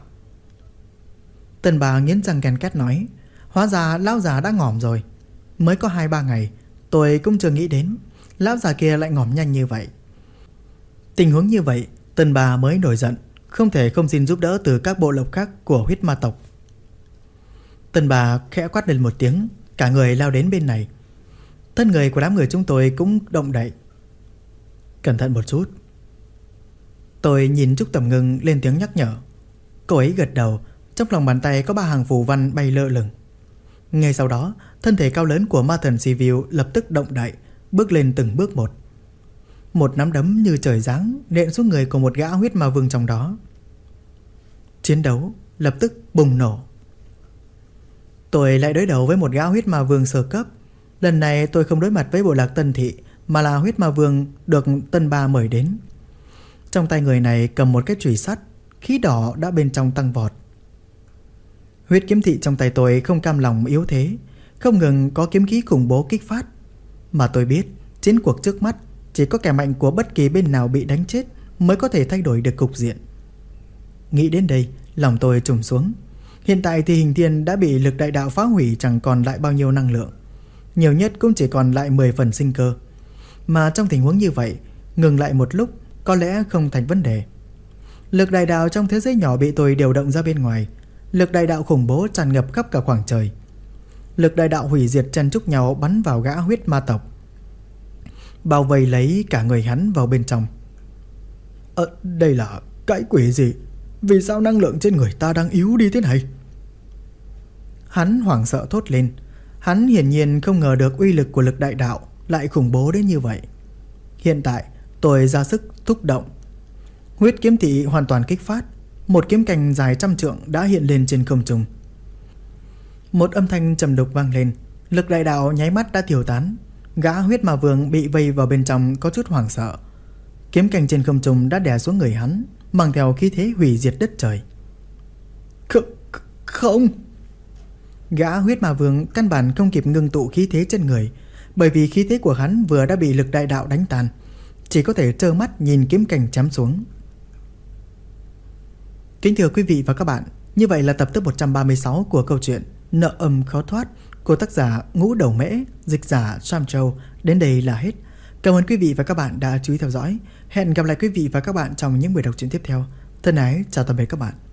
Tân Ba nghiến răng ghen két nói. Hóa ra lão già đã ngỏm rồi. Mới có 2-3 ngày, tôi cũng chưa nghĩ đến lão già kia lại ngỏm nhanh như vậy. Tình huống như vậy, Tân Ba mới nổi giận, không thể không xin giúp đỡ từ các bộ lộc khác của huyết ma tộc. Tân Ba khẽ quát lên một tiếng, cả người lao đến bên này. Thân người của đám người chúng tôi cũng động đậy. Cẩn thận một chút. Tôi nhìn Trúc Tầm Ngưng lên tiếng nhắc nhở. Cô ấy gật đầu, trong lòng bàn tay có 3 hàng phù văn bay lơ lửng. Ngay sau đó, thân thể cao lớn của ma thần Sivu lập tức động đậy, bước lên từng bước một. Một nắm đấm như trời giáng nện xuống người của một gã huyết ma vương trong đó. Chiến đấu lập tức bùng nổ. Tôi lại đối đầu với một gã huyết ma vương sơ cấp. Lần này tôi không đối mặt với bộ lạc Tân Thị, mà là huyết ma vương được Tân Ba mời đến. Trong tay người này cầm một cái chùy sắt, khí đỏ đã bên trong tăng vọt. Huyết kiếm thị trong tay tôi không cam lòng yếu thế, không ngừng có kiếm khí khủng bố kích phát. Mà tôi biết chiến cuộc trước mắt chỉ có kẻ mạnh của bất kỳ bên nào bị đánh chết mới có thể thay đổi được cục diện. Nghĩ đến đây, lòng tôi trùng xuống. Hiện tại thì hình thiên đã bị lực đại đạo phá hủy, chẳng còn lại bao nhiêu năng lượng, nhiều nhất cũng chỉ còn lại 10 phần sinh cơ. Mà trong tình huống như vậy, ngừng lại một lúc có lẽ không thành vấn đề. Lực đại đạo trong thế giới nhỏ bị tôi điều động ra bên ngoài. Lực đại đạo khủng bố tràn ngập khắp cả khoảng trời. Lực đại đạo hủy diệt chen chúc nhau bắn vào gã huyết ma tộc, bao vây lấy cả người hắn vào bên trong. Đây là cái quỷ gì? Vì sao năng lượng trên người ta đang yếu đi thế này? Hắn hoảng sợ thốt lên. Hắn hiển nhiên không ngờ được uy lực của lực đại đạo lại khủng bố đến như vậy. Hiện tại tôi ra sức thúc động. Huyết kiếm thị hoàn toàn kích phát. Một kiếm cành dài 100 trượng đã hiện lên trên không trung. Một âm thanh trầm đục vang lên. Lực đại đạo nháy mắt đã tiêu tán. Gã huyết ma vương bị vây vào bên trong có chút hoảng sợ. Kiếm cành trên không trung đã đè xuống người hắn, mang theo khí thế hủy diệt đất trời. Không! Gã huyết ma vương căn bản không kịp ngưng tụ khí thế trên người, bởi vì khí thế của hắn vừa đã bị lực đại đạo đánh tan, chỉ có thể trơ mắt nhìn kiếm cành chém xuống. Kính thưa quý vị và các bạn, như vậy là tập thứ 136 của câu chuyện Nợ Âm Khó Thoát của tác giả Ngũ Đầu Mễ, dịch giả Sam Châu đến đây là hết. Cảm ơn quý vị và các bạn đã chú ý theo dõi. Hẹn gặp lại quý vị và các bạn trong những buổi đọc truyện tiếp theo. Thân ái, chào tạm biệt các bạn.